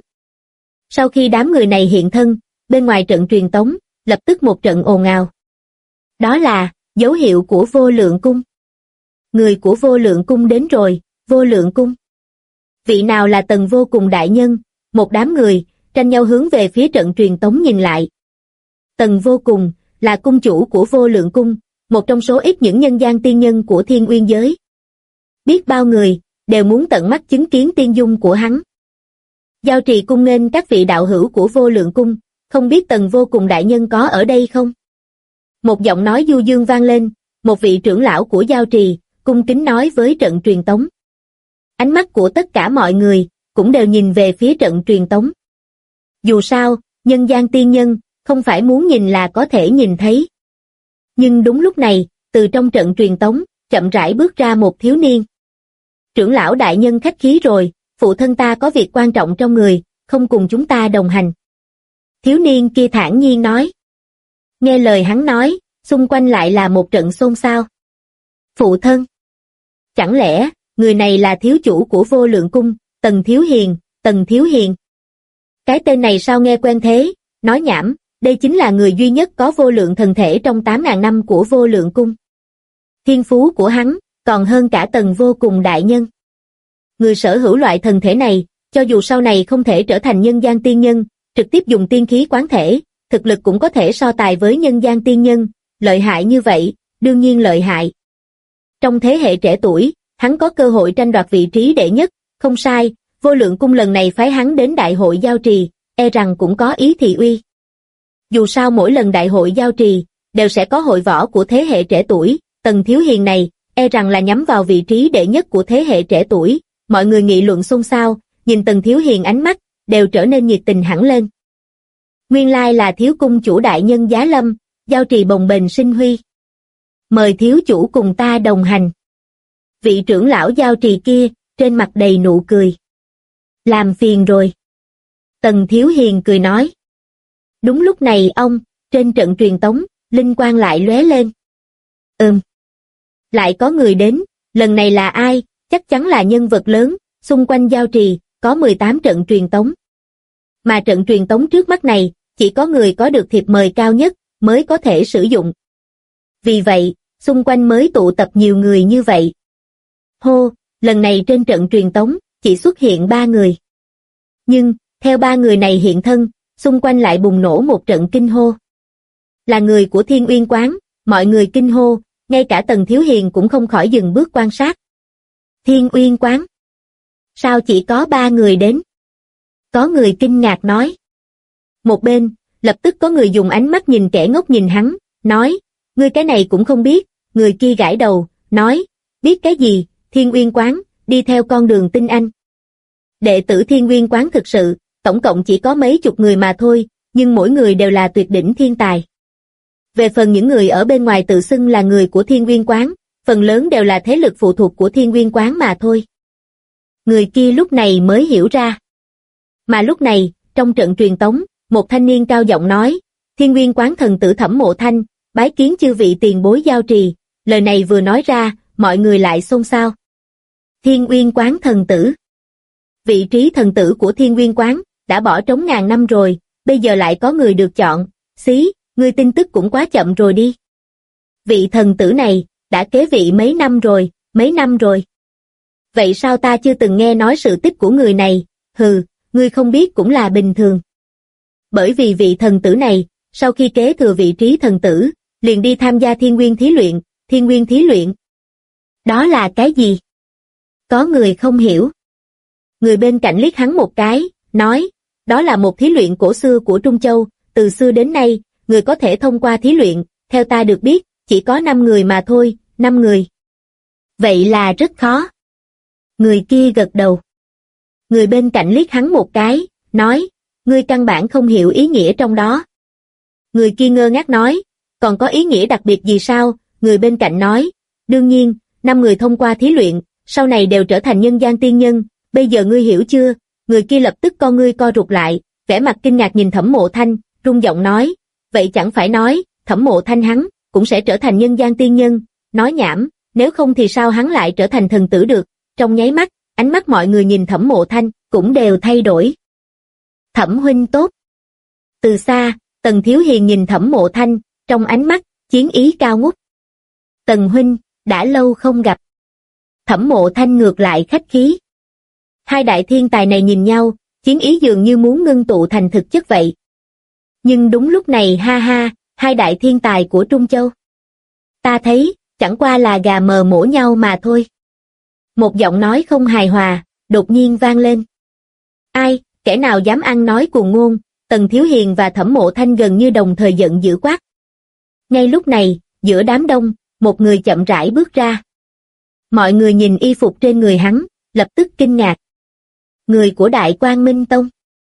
Sau khi đám người này hiện thân, bên ngoài trận truyền tống, lập tức một trận ồn ào. Đó là dấu hiệu của Vô Lượng Cung. Người của Vô Lượng Cung đến rồi, Vô Lượng Cung. Vị nào là Tần Vô Cùng đại nhân? Một đám người tranh nhau hướng về phía trận truyền tống nhìn lại. Tần Vô Cùng là cung chủ của Vô Lượng Cung, một trong số ít những nhân gian tiên nhân của Thiên Uyên giới. Biết bao người đều muốn tận mắt chứng kiến tiên dung của hắn. Giao Trì cung nghênh các vị đạo hữu của Vô Lượng Cung, không biết Tần Vô Cùng đại nhân có ở đây không? Một giọng nói du dương vang lên, một vị trưởng lão của Giao Trì, cung kính nói với trận truyền tống. Ánh mắt của tất cả mọi người, cũng đều nhìn về phía trận truyền tống. Dù sao, nhân gian tiên nhân, không phải muốn nhìn là có thể nhìn thấy. Nhưng đúng lúc này, từ trong trận truyền tống, chậm rãi bước ra một thiếu niên. Trưởng lão đại nhân khách khí rồi, phụ thân ta có việc quan trọng trong người, không cùng chúng ta đồng hành. Thiếu niên kia thản nhiên nói. Nghe lời hắn nói, xung quanh lại là một trận xôn xao. Phụ thân. Chẳng lẽ, người này là thiếu chủ của Vô Lượng Cung, Tần Thiếu Hiền, Tần Thiếu Hiền. Cái tên này sao nghe quen thế, nói nhảm, đây chính là người duy nhất có vô lượng thần thể trong 8.000 năm của Vô Lượng Cung. Thiên phú của hắn, còn hơn cả Tần Vô Cùng đại nhân. Người sở hữu loại thần thể này, cho dù sau này không thể trở thành nhân gian tiên nhân, trực tiếp dùng tiên khí quán thể, thực lực cũng có thể so tài với nhân gian tiên nhân, lợi hại như vậy, đương nhiên lợi hại. Trong thế hệ trẻ tuổi, hắn có cơ hội tranh đoạt vị trí đệ nhất, không sai, Vô Lượng Cung lần này phái hắn đến đại hội Giao Trì, e rằng cũng có ý thị uy. Dù sao mỗi lần đại hội Giao Trì, đều sẽ có hội võ của thế hệ trẻ tuổi, Tần Thiếu Hiền này, e rằng là nhắm vào vị trí đệ nhất của thế hệ trẻ tuổi, mọi người nghị luận xôn xao, nhìn Tần Thiếu Hiền ánh mắt, đều trở nên nhiệt tình hẳn lên. Nguyên lai là thiếu cung chủ đại nhân giá lâm, Giao Trì bồng bềnh sinh huy. Mời thiếu chủ cùng ta đồng hành. Vị trưởng lão Giao Trì kia, trên mặt đầy nụ cười. Làm phiền rồi. Tần Thiếu Hiền cười nói. Đúng lúc này trên trận truyền tống, linh quang lại lóe lên. Lại có người đến, lần này là ai, chắc chắn là nhân vật lớn, xung quanh Giao Trì, có 18 trận truyền tống. Mà trận truyền tống trước mắt này, chỉ có người có được thiệp mời cao nhất, mới có thể sử dụng. Vì vậy, xung quanh mới tụ tập nhiều người như vậy. Hô, lần này trên trận truyền tống, chỉ xuất hiện 3 người. Nhưng, theo 3 người này hiện thân, xung quanh lại bùng nổ một trận kinh hô. Là người của Thiên Uyên Quán, mọi người kinh hô, ngay cả Tần Thiếu Hiền cũng không khỏi dừng bước quan sát. Thiên Uyên Quán? Sao chỉ có 3 người đến? Có người kinh ngạc nói. Một bên, lập tức có người dùng ánh mắt nhìn kẻ ngốc nhìn hắn, nói, ngươi cái này cũng không biết, người kia gãi đầu, nói, biết cái gì, Thiên Uyên Quán, đi theo con đường tinh anh. Đệ tử Thiên Uyên Quán thực sự, tổng cộng chỉ có mấy chục người mà thôi, nhưng mỗi người đều là tuyệt đỉnh thiên tài. Về phần những người ở bên ngoài tự xưng là người của Thiên Uyên Quán, phần lớn đều là thế lực phụ thuộc của Thiên Uyên Quán mà thôi. Người kia lúc này mới hiểu ra. Mà lúc này, trong trận truyền tống, một thanh niên cao giọng nói, Thiên Uyên Quán thần tử Thẩm Mộ Thanh, bái kiến chư vị tiền bối Giao Trì, lời này vừa nói ra, mọi người lại xôn xao. Thiên Uyên Quán thần tử. Vị trí thần tử của Thiên Uyên Quán, đã bỏ trống ngàn năm rồi, bây giờ lại có người được chọn, xí, ngươi tin tức cũng quá chậm rồi đi. Vị thần tử này, đã kế vị mấy năm rồi. Vậy sao ta chưa từng nghe nói sự tích của người này, hừ, ngươi không biết cũng là bình thường. Bởi vì vị thần tử này, sau khi kế thừa vị trí thần tử, liền đi tham gia thiên nguyên thí luyện. Đó là cái gì? Có người không hiểu. Người bên cạnh liếc hắn một cái, nói, đó là một thí luyện cổ xưa của Trung Châu, từ xưa đến nay, người có thể thông qua thí luyện, theo ta được biết, chỉ có 5 người mà thôi, 5 người. Vậy là rất khó. Người kia gật đầu. Người bên cạnh liếc hắn một cái, nói, ngươi căn bản không hiểu ý nghĩa trong đó. Người kia ngơ ngác nói, còn có ý nghĩa đặc biệt gì sao? Người bên cạnh nói, đương nhiên, 5 người thông qua thí luyện, sau này đều trở thành nhân gian tiên nhân, bây giờ ngươi hiểu chưa? Người kia lập tức con ngươi co rụt lại, vẻ mặt kinh ngạc nhìn Thẩm Mộ Thanh, rung giọng nói, vậy chẳng phải nói, Thẩm Mộ Thanh hắn, cũng sẽ trở thành nhân gian tiên nhân, nói nhảm, nếu không thì sao hắn lại trở thành thần tử được? Trong nháy mắt, ánh mắt mọi người nhìn Thẩm Mộ Thanh, cũng đều thay đổi. Thẩm huynh tốt. Từ xa, Tần Thiếu Hiền nhìn Thẩm Mộ Thanh, trong ánh mắt, chiến ý cao ngút. Tần huynh, đã lâu không gặp. Thẩm Mộ Thanh ngược lại khách khí. Hai đại thiên tài này nhìn nhau, chiến ý dường như muốn ngưng tụ thành thực chất vậy. Nhưng đúng lúc này ha ha, hai đại thiên tài của Trung Châu. Ta thấy, chẳng qua là gà mờ mổ nhau mà thôi. Một giọng nói không hài hòa, đột nhiên vang lên. Ai, kẻ nào dám ăn nói cuồng ngôn? Tần Thiếu Hiền và Thẩm Mộ Thanh gần như đồng thời giận dữ quát. Ngay lúc này, giữa đám đông, một người chậm rãi bước ra. Mọi người nhìn y phục trên người hắn, lập tức kinh ngạc. Người của Đại Quang Minh Tông.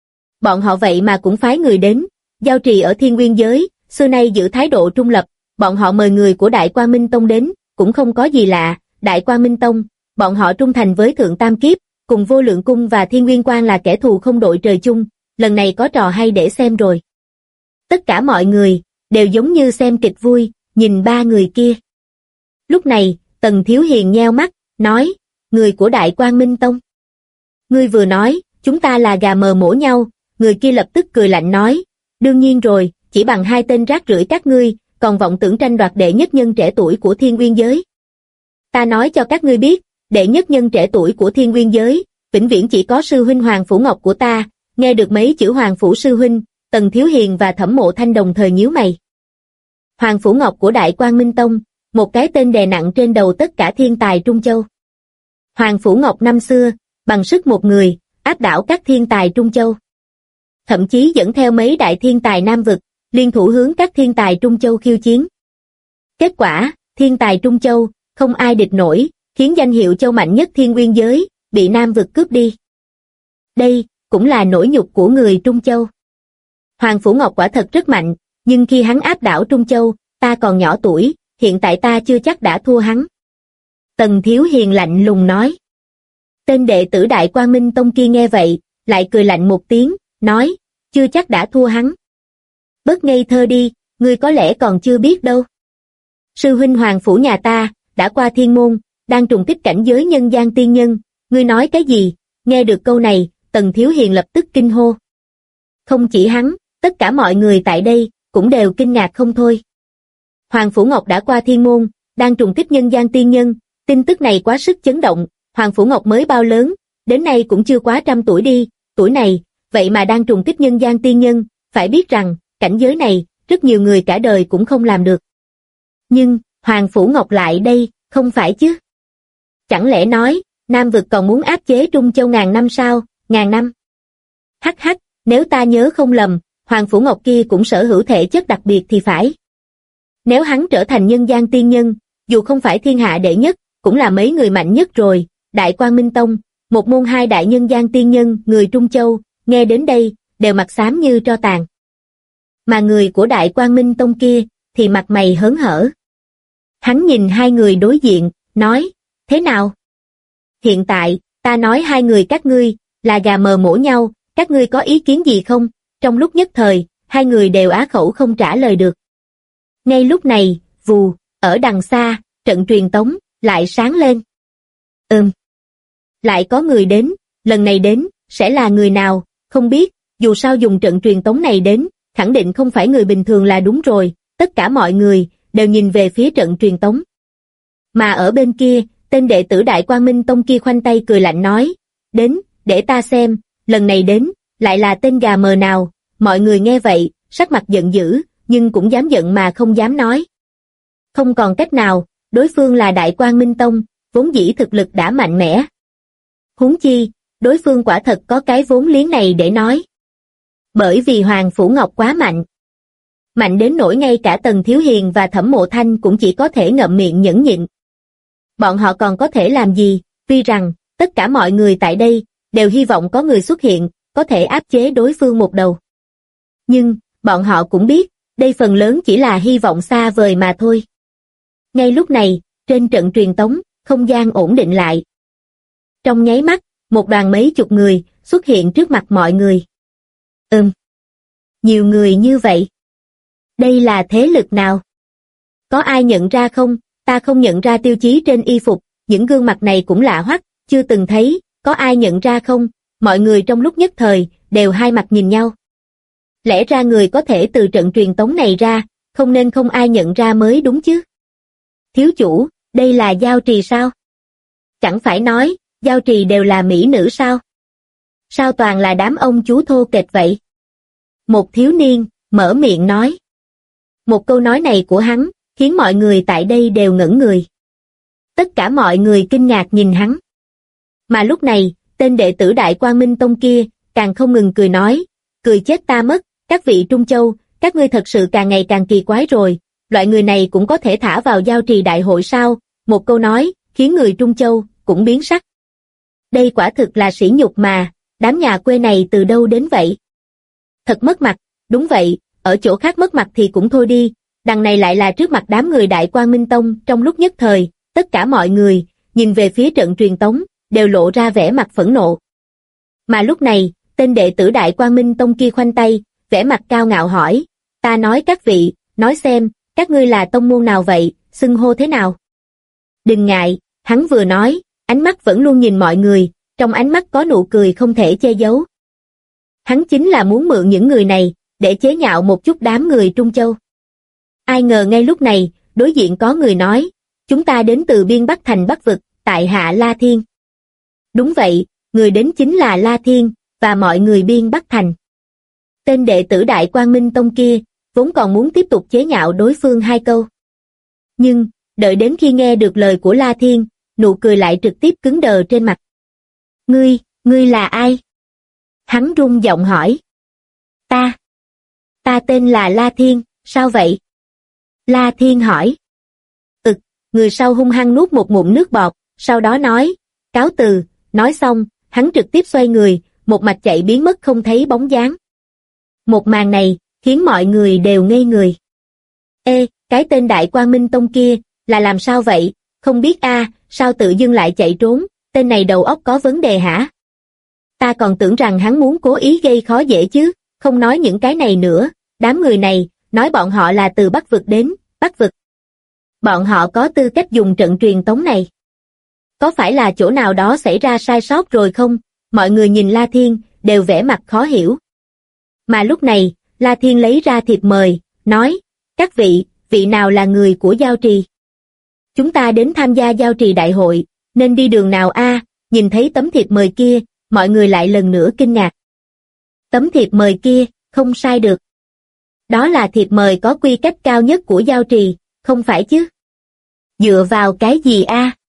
Bọn họ vậy mà cũng phái người đến, giao trì ở Thiên Nguyên giới, xưa nay giữ thái độ trung lập, bọn họ mời người của Đại Quang Minh Tông đến, cũng không có gì lạ. Đại Quang Minh Tông, bọn họ trung thành với Thượng Tam Kiếp, cùng Vô Lượng Cung và Thiên Nguyên Quan là kẻ thù không đội trời chung, lần này có trò hay để xem rồi. Tất cả mọi người, đều giống như xem kịch vui, nhìn ba người kia. Lúc này, Tần Thiếu Hiền nheo mắt, nói, người của Đại Quang Minh Tông. Ngươi vừa nói, chúng ta là gà mờ mổ nhau, người kia lập tức cười lạnh nói, đương nhiên rồi, chỉ bằng hai tên rác rưởi các ngươi, còn vọng tưởng tranh đoạt đệ nhất nhân trẻ tuổi của Thiên Nguyên giới. Ta nói cho các ngươi biết, đệ nhất nhân trẻ tuổi của Thiên Nguyên giới, vĩnh viễn chỉ có sư huynh Hoàng Phủ Ngọc của ta. Nghe được mấy chữ Hoàng Phủ sư huynh, Tần Thiếu Hiền và Thẩm Mộ Thanh đồng thời nhíu mày. Hoàng Phủ Ngọc của Đại Quang Minh Tông, một cái tên đè nặng trên đầu tất cả thiên tài Trung Châu. Hoàng Phủ Ngọc năm xưa, bằng sức một người, áp đảo các thiên tài Trung Châu. Thậm chí dẫn theo mấy đại thiên tài Nam vực, liên thủ hướng các thiên tài Trung Châu khiêu chiến. Kết quả, thiên tài Trung Châu, không ai địch nổi, khiến danh hiệu châu mạnh nhất Thiên Nguyên giới, bị Nam vực cướp đi. Đây, cũng là nỗi nhục của người Trung Châu. Hoàng Phủ Ngọc quả thật rất mạnh, nhưng khi hắn áp đảo Trung Châu, ta còn nhỏ tuổi, hiện tại ta chưa chắc đã thua hắn. Tần Thiếu Hiền lạnh lùng nói. Tên đệ tử Đại Quang Minh Tông kia nghe vậy, lại cười lạnh một tiếng, nói, chưa chắc đã thua hắn. Bớt ngây thơ đi, ngươi có lẽ còn chưa biết đâu. Sư huynh Hoàng Phủ nhà ta, đã qua thiên môn, đang trùng kích cảnh giới nhân gian tiên nhân, ngươi nói cái gì? Nghe được câu này, Tần Thiếu Hiền lập tức kinh hô. Không chỉ hắn, tất cả mọi người tại đây, cũng đều kinh ngạc không thôi. Hoàng Phủ Ngọc đã qua thiên môn, đang trùng kích nhân gian tiên nhân, tin tức này quá sức chấn động. Hoàng Phủ Ngọc mới bao lớn, đến nay cũng chưa quá 100 tuổi đi, tuổi này, vậy mà đang trùng kích nhân gian tiên nhân, phải biết rằng, cảnh giới này, rất nhiều người cả đời cũng không làm được. Nhưng, Hoàng Phủ Ngọc lại đây, không phải chứ? Chẳng lẽ nói, Nam vực còn muốn áp chế Trung Châu 1000 năm sao? 1000 năm? Hắc hắc, nếu ta nhớ không lầm, Hoàng Phủ Ngọc kia cũng sở hữu thể chất đặc biệt thì phải. Nếu hắn trở thành nhân gian tiên nhân, dù không phải thiên hạ đệ nhất, cũng là mấy người mạnh nhất rồi. Đại Quang Minh Tông, một môn hai đại nhân gian tiên nhân, người Trung Châu, nghe đến đây, đều mặt xám như tro tàn. Mà người của Đại Quang Minh Tông kia, thì mặt mày hớn hở. Hắn nhìn hai người đối diện, nói, thế nào? Hiện tại, ta nói hai người các ngươi, là gà mờ mổ nhau, các ngươi có ý kiến gì không? Trong lúc nhất thời, hai người đều á khẩu không trả lời được. Ngay lúc này, vù, ở đằng xa, trận truyền tống, lại sáng lên. Lại có người đến, lần này đến, sẽ là người nào, không biết, dù sao dùng trận truyền tống này đến, khẳng định không phải người bình thường là đúng rồi, tất cả mọi người đều nhìn về phía trận truyền tống. Mà ở bên kia, tên đệ tử Đại Quang Minh Tông kia khoanh tay cười lạnh nói, đến, để ta xem, lần này đến, lại là tên gà mờ nào. Mọi người nghe vậy, sắc mặt giận dữ, nhưng cũng dám giận mà không dám nói. Không còn cách nào, đối phương là Đại Quang Minh Tông, vốn dĩ thực lực đã mạnh mẽ. Huống chi, đối phương quả thật có cái vốn liếng này để nói. Bởi vì Hoàng Phủ Ngọc quá mạnh. Mạnh đến nỗi ngay cả Tần Thiếu Hiền và Thẩm Mộ Thanh cũng chỉ có thể ngậm miệng nhẫn nhịn. Bọn họ còn có thể làm gì, tuy rằng, tất cả mọi người tại đây, đều hy vọng có người xuất hiện, có thể áp chế đối phương một đầu. Nhưng, bọn họ cũng biết, đây phần lớn chỉ là hy vọng xa vời mà thôi. Ngay lúc này, trên trận truyền tống, không gian ổn định lại. Trong nháy mắt, một đoàn mấy chục người xuất hiện trước mặt mọi người. Nhiều người như vậy. Đây là thế lực nào? Có ai nhận ra không? Ta không nhận ra tiêu chí trên y phục, những gương mặt này cũng lạ hoắc, chưa từng thấy, có ai nhận ra không? Mọi người trong lúc nhất thời, đều hai mặt nhìn nhau. Lẽ ra người có thể từ trận truyền tống này ra, không nên không ai nhận ra mới đúng chứ. Thiếu chủ, đây là Giao Trì sao? Chẳng phải nói, Giao Trì đều là mỹ nữ sao? Sao toàn là đám ông chú thô kệch vậy? Một thiếu niên, mở miệng nói. Một câu nói này của hắn, khiến mọi người tại đây đều ngẩn người. Tất cả mọi người kinh ngạc nhìn hắn. Mà lúc này, tên đệ tử Đại Quang Minh Tông kia, càng không ngừng cười nói, cười chết ta mất, các vị Trung Châu, các ngươi thật sự càng ngày càng kỳ quái rồi, loại người này cũng có thể thả vào Giao Trì đại hội sao? Một câu nói, khiến người Trung Châu cũng biến sắc. Đây quả thực là sỉ nhục mà, đám nhà quê này từ đâu đến vậy? Thật mất mặt, đúng vậy, ở chỗ khác mất mặt thì cũng thôi đi, đằng này lại là trước mặt đám người Đại Quang Minh Tông. Trong lúc nhất thời, tất cả mọi người, nhìn về phía trận truyền tống, đều lộ ra vẻ mặt phẫn nộ. Mà lúc này, tên đệ tử Đại Quang Minh Tông kia khoanh tay, vẻ mặt cao ngạo hỏi, ta nói các vị, nói xem, các ngươi là tông môn nào vậy, xưng hô thế nào? Đừng ngại, hắn vừa nói, ánh mắt vẫn luôn nhìn mọi người, trong ánh mắt có nụ cười không thể che giấu. Hắn chính là muốn mượn những người này, để chế nhạo một chút đám người Trung Châu. Ai ngờ ngay lúc này, đối diện có người nói, chúng ta đến từ biên Bắc thành Bắc vực, tại hạ La Thiên. Đúng vậy, người đến chính là La Thiên, và mọi người biên Bắc thành. Tên đệ tử Đại Quang Minh Tông kia, vốn còn muốn tiếp tục chế nhạo đối phương hai câu. Nhưng, đợi đến khi nghe được lời của La Thiên, nụ cười lại trực tiếp cứng đờ trên mặt. Ngươi là ai? Hắn run giọng hỏi. Ta tên là La Thiên, sao vậy? La Thiên hỏi. Người sau hung hăng nuốt một ngụm nước bọt, sau đó nói, cáo từ, nói xong, hắn trực tiếp xoay người, một mạch chạy biến mất không thấy bóng dáng. Một màn này, khiến mọi người đều ngây người. Ê, cái tên Đại Quang Minh Tông kia, là làm sao vậy? Không biết sao tự dưng lại chạy trốn, tên này đầu óc có vấn đề hả? Ta còn tưởng rằng hắn muốn cố ý gây khó dễ chứ, không nói những cái này nữa, đám người này, nói bọn họ là từ Bắc vực đến, Bắc vực. Bọn họ có tư cách dùng trận truyền tống này. Có phải là chỗ nào đó xảy ra sai sót rồi không? Mọi người nhìn La Thiên, đều vẻ mặt khó hiểu. Mà lúc này, La Thiên lấy ra thiệp mời, nói, các vị, vị nào là người của Giao Trì? Chúng ta đến tham gia Giao Trì đại hội, nên đi đường nào nhìn thấy tấm thiệp mời kia, mọi người lại lần nữa kinh ngạc. Tấm thiệp mời kia, không sai được. Đó là thiệp mời có quy cách cao nhất của Giao Trì, không phải chứ? Dựa vào cái gì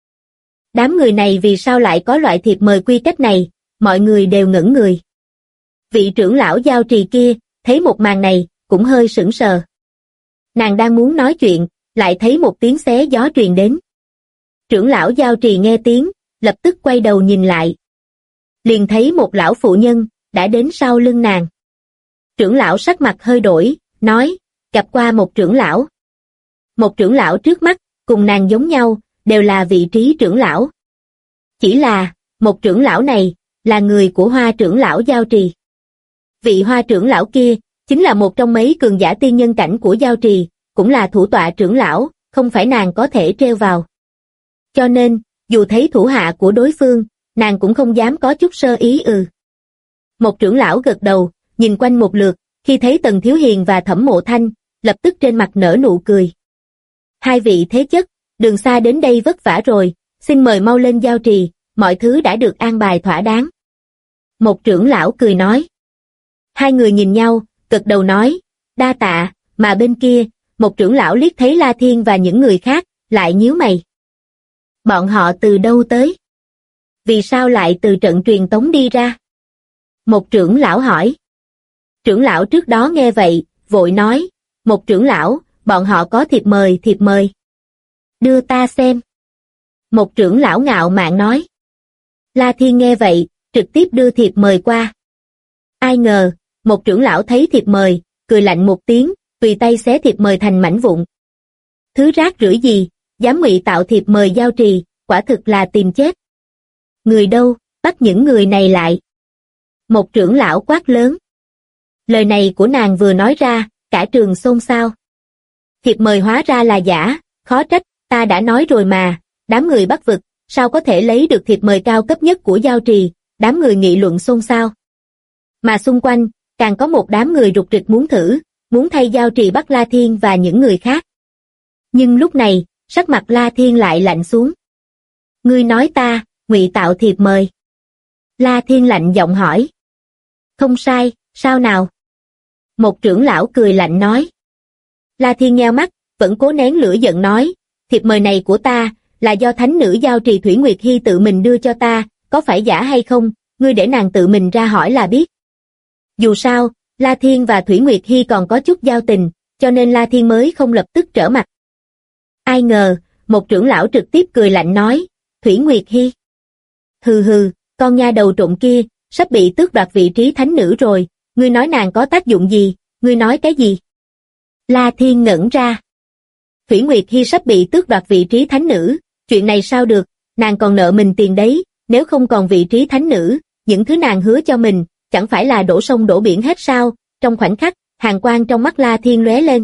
Đám người này vì sao lại có loại thiệp mời quy cách này, mọi người đều ngẩn người. Vị trưởng lão Giao Trì kia, thấy một màn này, cũng hơi sững sờ. Nàng đang muốn nói chuyện, lại thấy một tiếng xé gió truyền đến. Trưởng lão Giao Trì nghe tiếng, lập tức quay đầu nhìn lại. Liền thấy một lão phụ nhân, đã đến sau lưng nàng. Trưởng lão sắc mặt hơi đổi, nói, gặp qua một trưởng lão. Một trưởng lão trước mắt, cùng nàng giống nhau, đều là vị trí trưởng lão. Chỉ là, một trưởng lão này, là người của Hoa trưởng lão Giao Trì. Vị Hoa trưởng lão kia, chính là một trong mấy cường giả tiên nhân cảnh của Giao Trì, cũng là thủ tọa trưởng lão, không phải nàng có thể treo vào. Cho nên, dù thấy thủ hạ của đối phương, nàng cũng không dám có chút sơ ý Một trưởng lão gật đầu, nhìn quanh một lượt, Khi thấy Tần Thiếu Hiền và Thẩm Mộ Thanh, lập tức trên mặt nở nụ cười. Hai vị thế chất, đường xa đến đây vất vả rồi, xin mời mau lên giao trì, mọi thứ đã được an bài thỏa đáng. Một trưởng lão cười nói. Hai người nhìn nhau, gật đầu nói, đa tạ, mà bên kia, một trưởng lão liếc thấy La Thiên và những người khác, lại nhíu mày. Bọn họ từ đâu tới? Vì sao lại từ trận truyền tống đi ra? Một trưởng lão hỏi. Trưởng lão trước đó nghe vậy, vội nói, một trưởng lão, bọn họ có thiệp mời. Đưa ta xem. Một trưởng lão ngạo mạn nói. La Thiên nghe vậy, trực tiếp đưa thiệp mời qua. Ai ngờ, một trưởng lão thấy thiệp mời, cười lạnh một tiếng, tùy tay xé thiệp mời thành mảnh vụn. Thứ rác rưởi gì, dám ngụy tạo thiệp mời giao trì, quả thực là tìm chết. Người đâu, bắt những người này lại. Một trưởng lão quát lớn. Lời này của nàng vừa nói ra, cả trường xôn xao. Thiệp mời hóa ra là giả, khó trách, ta đã nói rồi mà, đám người Bắc vực, sao có thể lấy được thiệp mời cao cấp nhất của giao trì, đám người nghị luận xôn xao. Mà xung quanh, càng có một đám người rục rịch muốn thử, muốn thay giao trì bắt La Thiên và những người khác. Nhưng lúc này, sắc mặt La Thiên lại lạnh xuống. Ngươi nói ta, ngụy tạo thiệp mời. La Thiên lạnh giọng hỏi. Không sai, sao nào? Một trưởng lão cười lạnh nói. La Thiên nheo mắt, vẫn cố nén lửa giận nói, thiệp mời này của ta, là do thánh nữ giao trì Thủy Nguyệt Hy tự mình đưa cho ta, có phải giả hay không, ngươi để nàng tự mình ra hỏi là biết. Dù sao, La Thiên và Thủy Nguyệt Hy còn có chút giao tình, cho nên La Thiên mới không lập tức trở mặt. Ai ngờ, một trưởng lão trực tiếp cười lạnh nói, Thủy Nguyệt Hy. Hừ hừ, con nha đầu trộm kia, sắp bị tước đoạt vị trí thánh nữ rồi, ngươi nói nàng có tác dụng gì, ngươi nói cái gì? La Thiên ngẩn ra. Thủy Nguyệt Hy sắp bị tước đoạt vị trí thánh nữ, chuyện này sao được, nàng còn nợ mình tiền đấy, nếu không còn vị trí thánh nữ, những thứ nàng hứa cho mình, chẳng phải là đổ sông đổ biển hết sao? Trong khoảnh khắc, hàn quang trong mắt La Thiên lóe lên.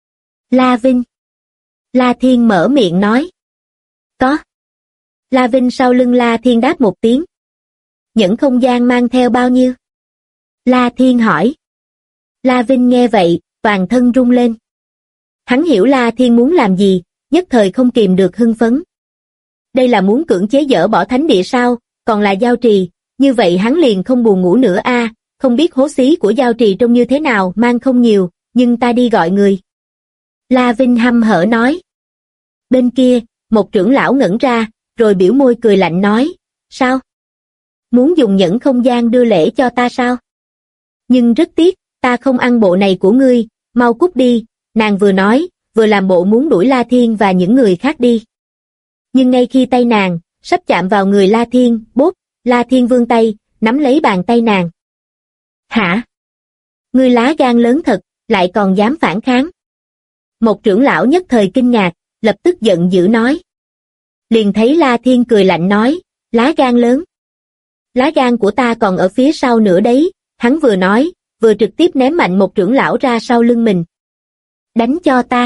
La Vinh. La Thiên mở miệng nói. Có. La Vinh sau lưng La Thiên đáp một tiếng. Những không gian mang theo bao nhiêu? La Thiên hỏi. La Vinh nghe vậy, toàn thân rung lên. Hắn hiểu La Thiên muốn làm gì, nhất thời không kìm được hưng phấn. Đây là muốn cưỡng chế dỡ bỏ thánh địa sao, còn là giao trì, như vậy hắn liền không buồn ngủ nữa a. Không biết hố xí của giao trì trông như thế nào, mang không nhiều, nhưng ta đi gọi người. La Vinh hăm hở nói. Bên kia, một trưởng lão ngẩn ra, rồi biểu môi cười lạnh nói, sao? Muốn dùng nhẫn không gian đưa lễ cho ta sao? Nhưng rất tiếc, ta không ăn bộ này của ngươi, mau cút đi, nàng vừa nói, vừa làm bộ muốn đuổi La Thiên và những người khác đi. Nhưng ngay khi tay nàng, sắp chạm vào người La Thiên, bốp, La Thiên vươn tay, nắm lấy bàn tay nàng. Hả? Ngươi lá gan lớn thật, lại còn dám phản kháng. Một trưởng lão nhất thời kinh ngạc, lập tức giận dữ nói. Liền thấy La Thiên cười lạnh nói, lá gan lớn. Lá gan của ta còn ở phía sau nữa đấy, hắn vừa nói, vừa trực tiếp ném mạnh một trưởng lão ra sau lưng mình. Đánh cho ta.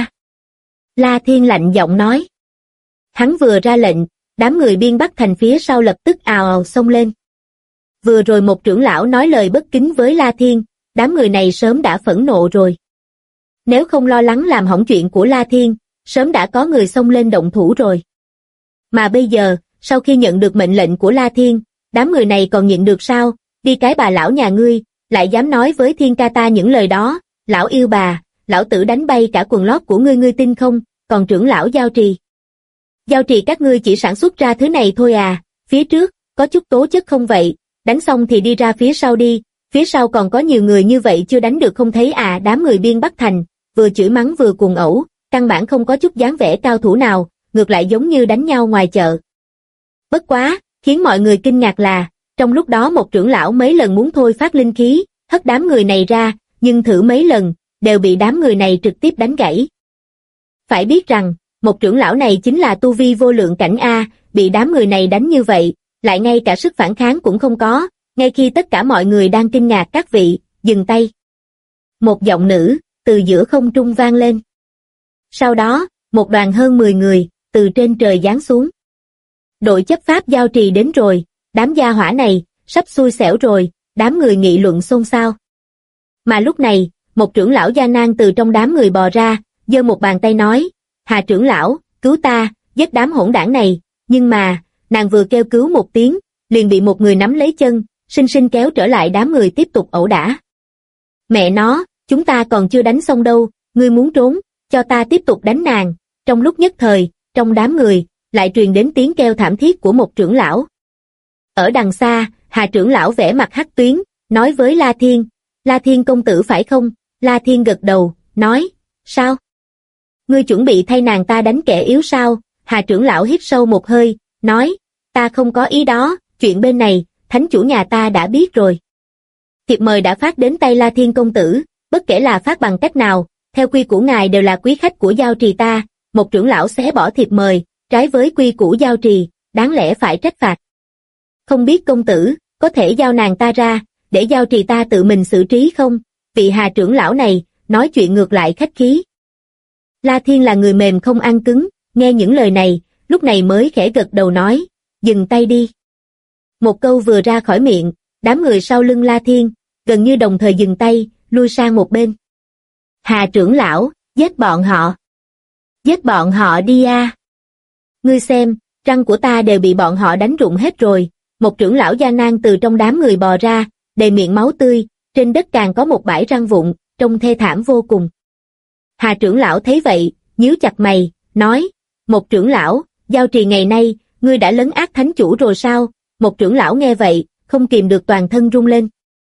La Thiên lạnh giọng nói. Hắn vừa ra lệnh, đám người biên Bắc thành phía sau lập tức ào ào xông lên. Vừa rồi một trưởng lão nói lời bất kính với La Thiên, đám người này sớm đã phẫn nộ rồi. Nếu không lo lắng làm hỏng chuyện của La Thiên, sớm đã có người xông lên động thủ rồi. Mà bây giờ, sau khi nhận được mệnh lệnh của La Thiên, đám người này còn nhịn được sao, đi cái bà lão nhà ngươi, lại dám nói với Thiên ca ta những lời đó, lão yêu bà, lão tử đánh bay cả quần lót của ngươi tin không, còn trưởng lão giao trì. Giao trì các ngươi chỉ sản xuất ra thứ này thôi à, phía trước, có chút tố chất không vậy, đánh xong thì đi ra phía sau đi, phía sau còn có nhiều người như vậy chưa đánh được không thấy à. Đám người biên Bắc thành, vừa chửi mắng vừa cuồng ẩu, căn bản không có chút dáng vẻ cao thủ nào, ngược lại giống như đánh nhau ngoài chợ. Bất quá, khiến mọi người kinh ngạc là, trong lúc đó một trưởng lão mấy lần muốn thôi phát linh khí, hất đám người này ra, nhưng thử mấy lần, đều bị đám người này trực tiếp đánh gãy. Phải biết rằng, một trưởng lão này chính là tu vi vô lượng cảnh A, bị đám người này đánh như vậy, lại ngay cả sức phản kháng cũng không có, ngay khi tất cả mọi người đang kinh ngạc các vị, dừng tay. Một giọng nữ, từ giữa không trung vang lên. Sau đó, một đoàn hơn 10 người, từ trên trời giáng xuống. Đội chấp pháp giao trì đến rồi, đám gia hỏa này, sắp xui xẻo rồi, đám người nghị luận xôn xao. Mà lúc này, một trưởng lão gian nan từ trong đám người bò ra, giơ một bàn tay nói, Hà trưởng lão, cứu ta, giết đám hỗn đảng này, nhưng mà, nàng vừa kêu cứu một tiếng, liền bị một người nắm lấy chân, sinh sinh kéo trở lại đám người tiếp tục ẩu đả. Mẹ nó, chúng ta còn chưa đánh xong đâu, ngươi muốn trốn, cho ta tiếp tục đánh nàng. Trong lúc nhất thời, trong đám người, lại truyền đến tiếng kêu thảm thiết của một trưởng lão. Ở đằng xa, Hà trưởng lão vẽ mặt hắc tuyến, nói với La Thiên công tử phải không? La Thiên gật đầu, nói, sao? Ngươi chuẩn bị thay nàng ta đánh kẻ yếu sao? Hà trưởng lão hít sâu một hơi, nói, ta không có ý đó, chuyện bên này, thánh chủ nhà ta đã biết rồi. Thiệp mời đã phát đến tay La Thiên công tử, bất kể là phát bằng cách nào, theo quy củ ngài đều là quý khách của giao trì ta, một trưởng lão xé bỏ thiệp mời, trái với quy củ giao trì, đáng lẽ phải trách phạt. Không biết công tử, có thể giao nàng ta ra, để giao trì ta tự mình xử trí không? Vị Hà trưởng lão này, nói chuyện ngược lại khách khí. La Thiên là người mềm không ăn cứng, nghe những lời này, lúc này mới khẽ gật đầu nói, dừng tay đi. Một câu vừa ra khỏi miệng, đám người sau lưng La Thiên, gần như đồng thời dừng tay, lui sang một bên. Hà trưởng lão, giết bọn họ. Giết bọn họ đi a. Ngươi xem, răng của ta đều bị bọn họ đánh rụng hết rồi. Một trưởng lão gian nan từ trong đám người bò ra, đầy miệng máu tươi, trên đất càng có một bãi răng vụn, trông thê thảm vô cùng. Hà trưởng lão thấy vậy, nhíu chặt mày, nói, một trưởng lão, giao trì ngày nay, ngươi đã lấn át thánh chủ rồi sao? Một trưởng lão nghe vậy, không kìm được toàn thân rung lên.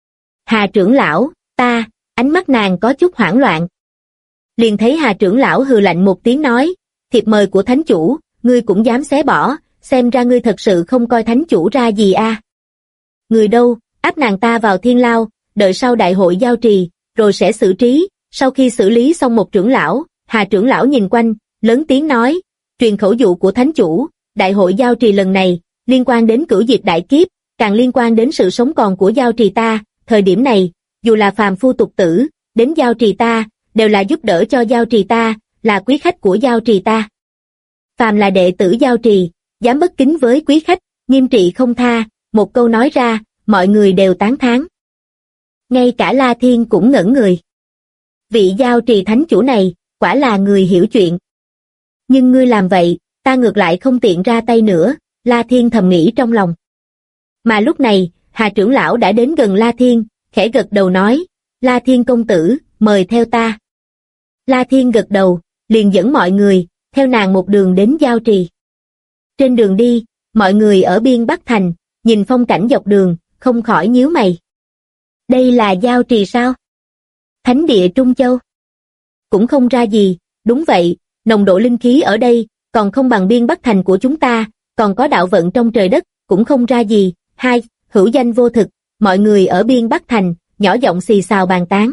Hà trưởng lão, ta, ánh mắt nàng có chút hoảng loạn. Liền thấy Hà trưởng lão hừ lạnh một tiếng nói, thiệp mời của thánh chủ, ngươi cũng dám xé bỏ, xem ra ngươi thật sự không coi thánh chủ ra gì a. Người đâu, áp nàng ta vào thiên lao, đợi sau đại hội giao trì, rồi sẽ xử trí. Sau khi xử lý xong một trưởng lão, Hà trưởng lão nhìn quanh, lớn tiếng nói, truyền khẩu dụ của thánh chủ, đại hội giao trì lần này, liên quan đến cửu diệt đại kiếp, càng liên quan đến sự sống còn của giao trì ta, thời điểm này, dù là phàm phu tục tử, đến giao trì ta, đều là giúp đỡ cho giao trì ta, là quý khách của giao trì ta. Phàm là đệ tử giao trì, dám bất kính với quý khách, nghiêm trị không tha, một câu nói ra, mọi người đều tán thán. Ngay cả La Thiên cũng ngẩn người. Vị giao trì thánh chủ này, quả là người hiểu chuyện. Nhưng ngươi làm vậy, ta ngược lại không tiện ra tay nữa, La Thiên thầm nghĩ trong lòng. Mà lúc này, Hà trưởng lão đã đến gần La Thiên, khẽ gật đầu nói, La Thiên công tử, mời theo ta. La Thiên gật đầu, liền dẫn mọi người, theo nàng một đường đến giao trì. Trên đường đi, mọi người ở biên Bắc Thành, nhìn phong cảnh dọc đường, không khỏi nhíu mày. Đây là giao trì sao? Thánh địa Trung Châu. Cũng không ra gì, đúng vậy, nồng độ linh khí ở đây, còn không bằng biên Bắc Thành của chúng ta, còn có đạo vận trong trời đất, cũng không ra gì. Hai, hữu danh vô thực, mọi người ở biên Bắc Thành, nhỏ giọng xì xào bàn tán.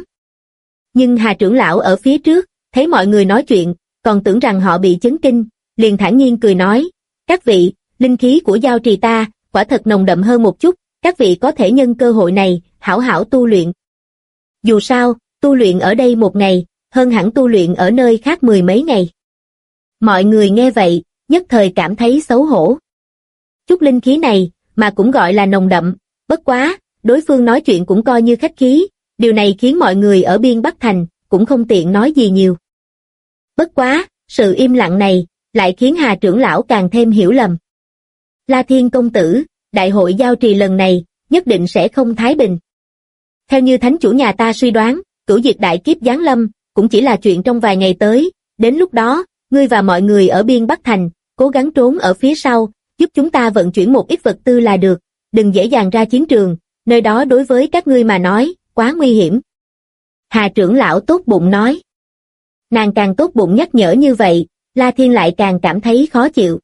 Nhưng Hà trưởng lão ở phía trước, thấy mọi người nói chuyện, còn tưởng rằng họ bị chấn kinh, liền thản nhiên cười nói, các vị, linh khí của giao trì ta, quả thật nồng đậm hơn một chút, các vị có thể nhân cơ hội này, hảo hảo tu luyện. Dù sao, tu luyện ở đây một ngày, hơn hẳn tu luyện ở nơi khác 10 mấy ngày. Mọi người nghe vậy, nhất thời cảm thấy xấu hổ. Chút linh khí này, mà cũng gọi là nồng đậm, bất quá, đối phương nói chuyện cũng coi như khách khí, điều này khiến mọi người ở biên Bắc Thành, cũng không tiện nói gì nhiều. Bất quá, sự im lặng này, lại khiến Hà trưởng lão càng thêm hiểu lầm. La Thiên công tử, đại hội giao trì lần này, nhất định sẽ không thái bình. Theo như thánh chủ nhà ta suy đoán, cửu diệt đại kiếp giáng lâm, cũng chỉ là chuyện trong vài ngày tới, đến lúc đó, ngươi và mọi người ở biên Bắc Thành, cố gắng trốn ở phía sau, giúp chúng ta vận chuyển một ít vật tư là được, đừng dễ dàng ra chiến trường, nơi đó đối với các ngươi mà nói, quá nguy hiểm. Hà trưởng lão tốt bụng nói. Nàng càng tốt bụng nhắc nhở như vậy, La Thiên lại càng cảm thấy khó chịu.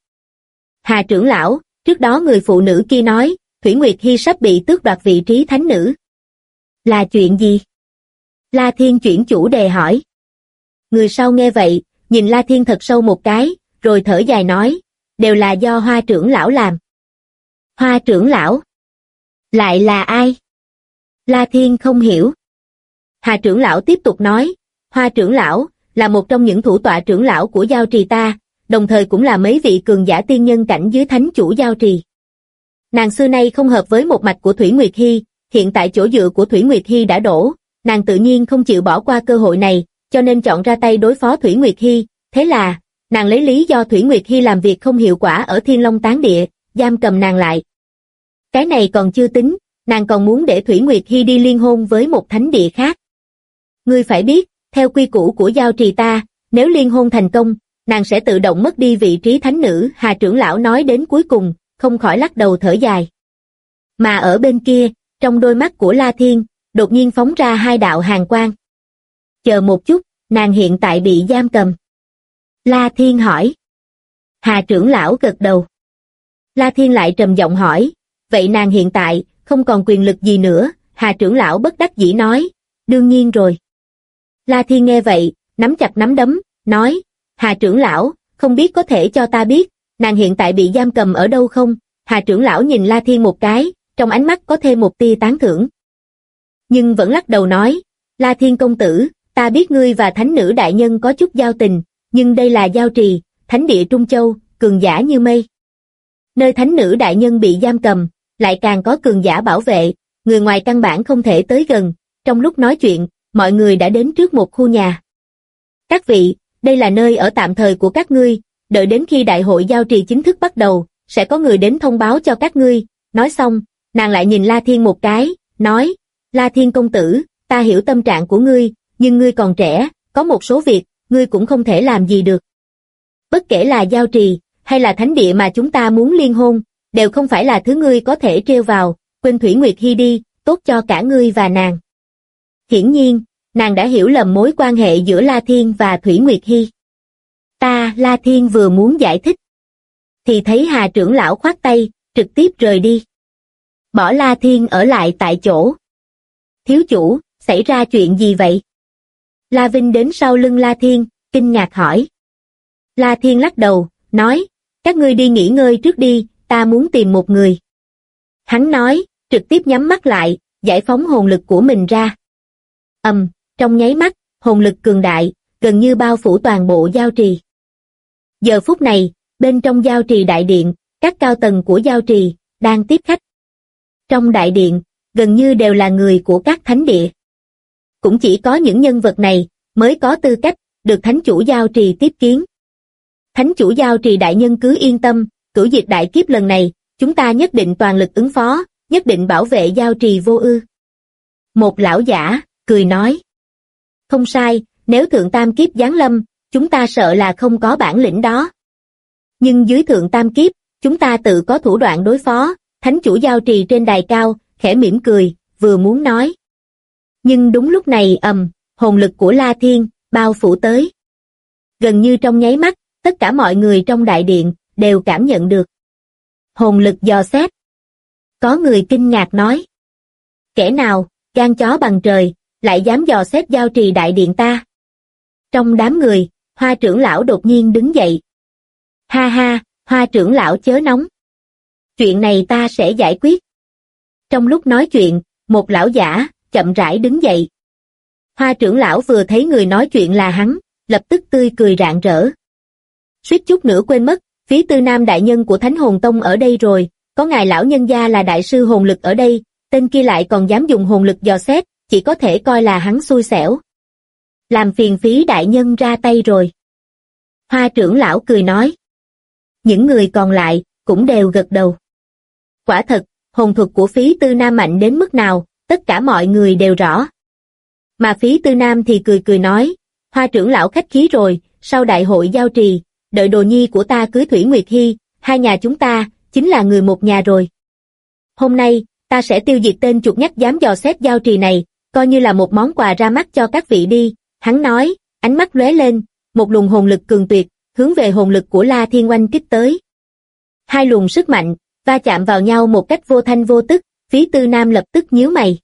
Hà trưởng lão, trước đó người phụ nữ kia nói, Thủy Nguyệt Hy sắp bị tước đoạt vị trí thánh nữ. Là chuyện gì? La Thiên chuyển chủ đề hỏi. Người sau nghe vậy, nhìn La Thiên thật sâu một cái, rồi thở dài nói, đều là do Hoa trưởng lão làm. Hoa trưởng lão? Lại là ai? La Thiên không hiểu. Hà trưởng lão tiếp tục nói, Hoa trưởng lão, là một trong những thủ tọa trưởng lão của giao trì ta, đồng thời cũng là mấy vị cường giả tiên nhân cảnh dưới thánh chủ giao trì. Nàng xưa nay không hợp với một mạch của Thủy Nguyệt Hy, hiện tại chỗ dựa của Thủy Nguyệt Hy đã đổ, nàng tự nhiên không chịu bỏ qua cơ hội này, cho nên chọn ra tay đối phó Thủy Nguyệt Hy, thế là, nàng lấy lý do Thủy Nguyệt Hy làm việc không hiệu quả ở Thiên Long Tán Địa, giam cầm nàng lại. Cái này còn chưa tính, nàng còn muốn để Thủy Nguyệt Hy đi liên hôn với một thánh địa khác. Ngươi phải biết, theo quy củ của giao trì ta, nếu liên hôn thành công, nàng sẽ tự động mất đi vị trí thánh nữ. Hà trưởng lão nói đến cuối cùng, không khỏi lắc đầu thở dài. Mà ở bên kia, trong đôi mắt của La Thiên, đột nhiên phóng ra hai đạo hàn quang. Chờ một chút, nàng hiện tại bị giam cầm. La Thiên hỏi. Hà trưởng lão gật đầu. La Thiên lại trầm giọng hỏi, vậy nàng hiện tại, không còn quyền lực gì nữa? Hà trưởng lão bất đắc dĩ nói, đương nhiên rồi. La Thiên nghe vậy, nắm chặt nắm đấm, nói, Hà trưởng lão, không biết có thể cho ta biết, nàng hiện tại bị giam cầm ở đâu không? Hà trưởng lão nhìn La Thiên một cái, trong ánh mắt có thêm một tia tán thưởng. Nhưng vẫn lắc đầu nói, La Thiên công tử, ta biết ngươi và thánh nữ đại nhân có chút giao tình, nhưng đây là giao trì, thánh địa Trung Châu, cường giả như mây. Nơi thánh nữ đại nhân bị giam cầm, lại càng có cường giả bảo vệ, người ngoài căn bản không thể tới gần. Trong lúc nói chuyện, mọi người đã đến trước một khu nhà. Các vị, đây là nơi ở tạm thời của các ngươi, đợi đến khi đại hội giao trì chính thức bắt đầu, sẽ có người đến thông báo cho các ngươi. Nói xong, nàng lại nhìn La Thiên một cái, nói, La Thiên công tử, ta hiểu tâm trạng của ngươi, nhưng ngươi còn trẻ, có một số việc, ngươi cũng không thể làm gì được. Bất kể là giao trì, hay là thánh địa mà chúng ta muốn liên hôn, đều không phải là thứ ngươi có thể trêu vào, quên Thủy Nguyệt Hy đi, tốt cho cả ngươi và nàng. Hiển nhiên, nàng đã hiểu lầm mối quan hệ giữa La Thiên và Thủy Nguyệt Hy. La Thiên vừa muốn giải thích, thì thấy Hà trưởng lão khoát tay, trực tiếp rời đi. Bỏ La Thiên ở lại tại chỗ. Thiếu chủ, xảy ra chuyện gì vậy? La Vinh đến sau lưng La Thiên, kinh ngạc hỏi. La Thiên lắc đầu, nói, các ngươi đi nghỉ ngơi trước đi, ta muốn tìm một người. Hắn nói, trực tiếp nhắm mắt lại, giải phóng hồn lực của mình ra. Trong nháy mắt, hồn lực cường đại, gần như bao phủ toàn bộ giao trì. Giờ phút này, bên trong giao trì đại điện, các cao tầng của giao trì, đang tiếp khách. Trong đại điện, gần như đều là người của các thánh địa. Cũng chỉ có những nhân vật này, mới có tư cách, được thánh chủ giao trì tiếp kiến. Thánh chủ giao trì đại nhân cứ yên tâm, cửu diệt đại kiếp lần này, chúng ta nhất định toàn lực ứng phó, nhất định bảo vệ giao trì vô ư. Một lão giả, cười nói. Không sai, nếu thượng tam kiếp giáng lâm, chúng ta sợ là không có bản lĩnh đó. Nhưng dưới thượng tam kiếp, chúng ta tự có thủ đoạn đối phó. Thánh chủ giao trì trên đài cao, khẽ mỉm cười, vừa muốn nói. Nhưng đúng lúc này hồn lực của La Thiên, bao phủ tới. Gần như trong nháy mắt, tất cả mọi người trong đại điện, đều cảm nhận được. Hồn lực dò xét. Có người kinh ngạc nói. Kẻ nào, gan chó bằng trời, lại dám dò xét giao trì đại điện ta? Trong đám người, Hoa trưởng lão đột nhiên đứng dậy. Ha ha, Hoa trưởng lão chớ nóng. Chuyện này ta sẽ giải quyết. Trong lúc nói chuyện, một lão giả, chậm rãi đứng dậy. Hoa trưởng lão vừa thấy người nói chuyện là hắn, lập tức tươi cười rạng rỡ. Suýt chút nữa quên mất, phía Tư Nam đại nhân của Thánh Hồn Tông ở đây rồi, có ngài lão nhân gia là đại sư hồn lực ở đây, tên kia lại còn dám dùng hồn lực dò xét, chỉ có thể coi là hắn xui xẻo. Làm phiền Phí đại nhân ra tay rồi. Hoa trưởng lão cười nói. Những người còn lại, cũng đều gật đầu. Quả thật, hồn thuật của Phí Tư Nam mạnh đến mức nào, tất cả mọi người đều rõ. Mà Phí Tư Nam thì cười cười nói, Hoa trưởng lão khách khí rồi, sau đại hội giao trì, đợi đồ nhi của ta cưới Thủy Nguyệt Hy, hai nhà chúng ta, chính là người một nhà rồi. Hôm nay, ta sẽ tiêu diệt tên chuột nhắt dám dò xét giao trì này, coi như là một món quà ra mắt cho các vị đi. Hắn nói, ánh mắt lóe lên, một luồng hồn lực cường tuyệt, hướng về hồn lực của La Thiên oanh kích tới. Hai luồng sức mạnh, va chạm vào nhau một cách vô thanh vô tức, Phí Tư Nam lập tức nhíu mày.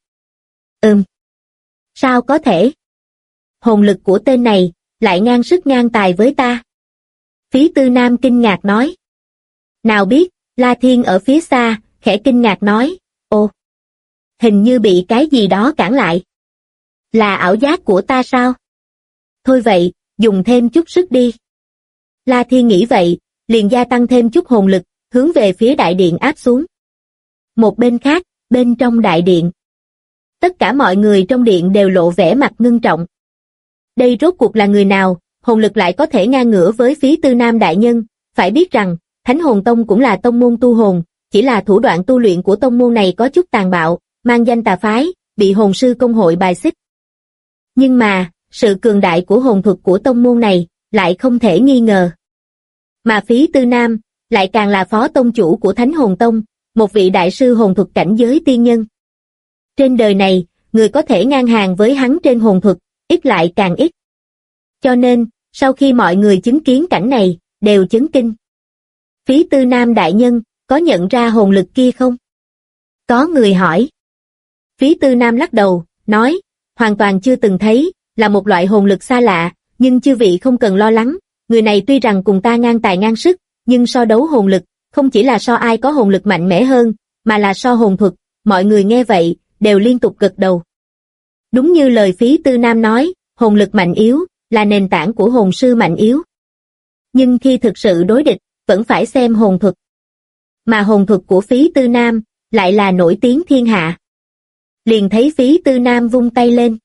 Sao có thể? Hồn lực của tên này, lại ngang sức ngang tài với ta. Phí Tư Nam kinh ngạc nói. Nào biết, La Thiên ở phía xa, khẽ kinh ngạc nói, ồ, hình như bị cái gì đó cản lại. Là ảo giác của ta sao? Thôi vậy, dùng thêm chút sức đi. La Thiên nghĩ vậy, liền gia tăng thêm chút hồn lực, hướng về phía đại điện áp xuống. Một bên khác, bên trong đại điện. Tất cả mọi người trong điện đều lộ vẻ mặt ngưng trọng. Đây rốt cuộc là người nào, hồn lực lại có thể ngang ngửa với Phí Tư Nam đại nhân, phải biết rằng, Thánh Hồn Tông cũng là tông môn tu hồn, chỉ là thủ đoạn tu luyện của tông môn này có chút tàn bạo, mang danh tà phái, bị hồn sư công hội bài xích. Nhưng mà, sự cường đại của hồn thuật của tông môn này, lại không thể nghi ngờ. Mà Phí Tư Nam, lại càng là phó tông chủ của Thánh Hồn Tông, một vị đại sư hồn thuật cảnh giới tiên nhân. Trên đời này, người có thể ngang hàng với hắn trên hồn thuật, ít lại càng ít. Cho nên, sau khi mọi người chứng kiến cảnh này, đều chấn kinh. Phí Tư Nam đại nhân, có nhận ra hồn lực kia không? Có người hỏi. Phí Tư Nam lắc đầu, nói, hoàn toàn chưa từng thấy, là một loại hồn lực xa lạ, nhưng chư vị không cần lo lắng, người này tuy rằng cùng ta ngang tài ngang sức, nhưng so đấu hồn lực, không chỉ là so ai có hồn lực mạnh mẽ hơn, mà là so hồn thuật, mọi người nghe vậy, đều liên tục gật đầu. Đúng như lời Phí Tư Nam nói, hồn lực mạnh yếu, là nền tảng của hồn sư mạnh yếu. Nhưng khi thực sự đối địch, vẫn phải xem hồn thuật. Mà hồn thuật của Phí Tư Nam, lại là nổi tiếng thiên hạ. Liền thấy Phí Tư Nam vung tay lên.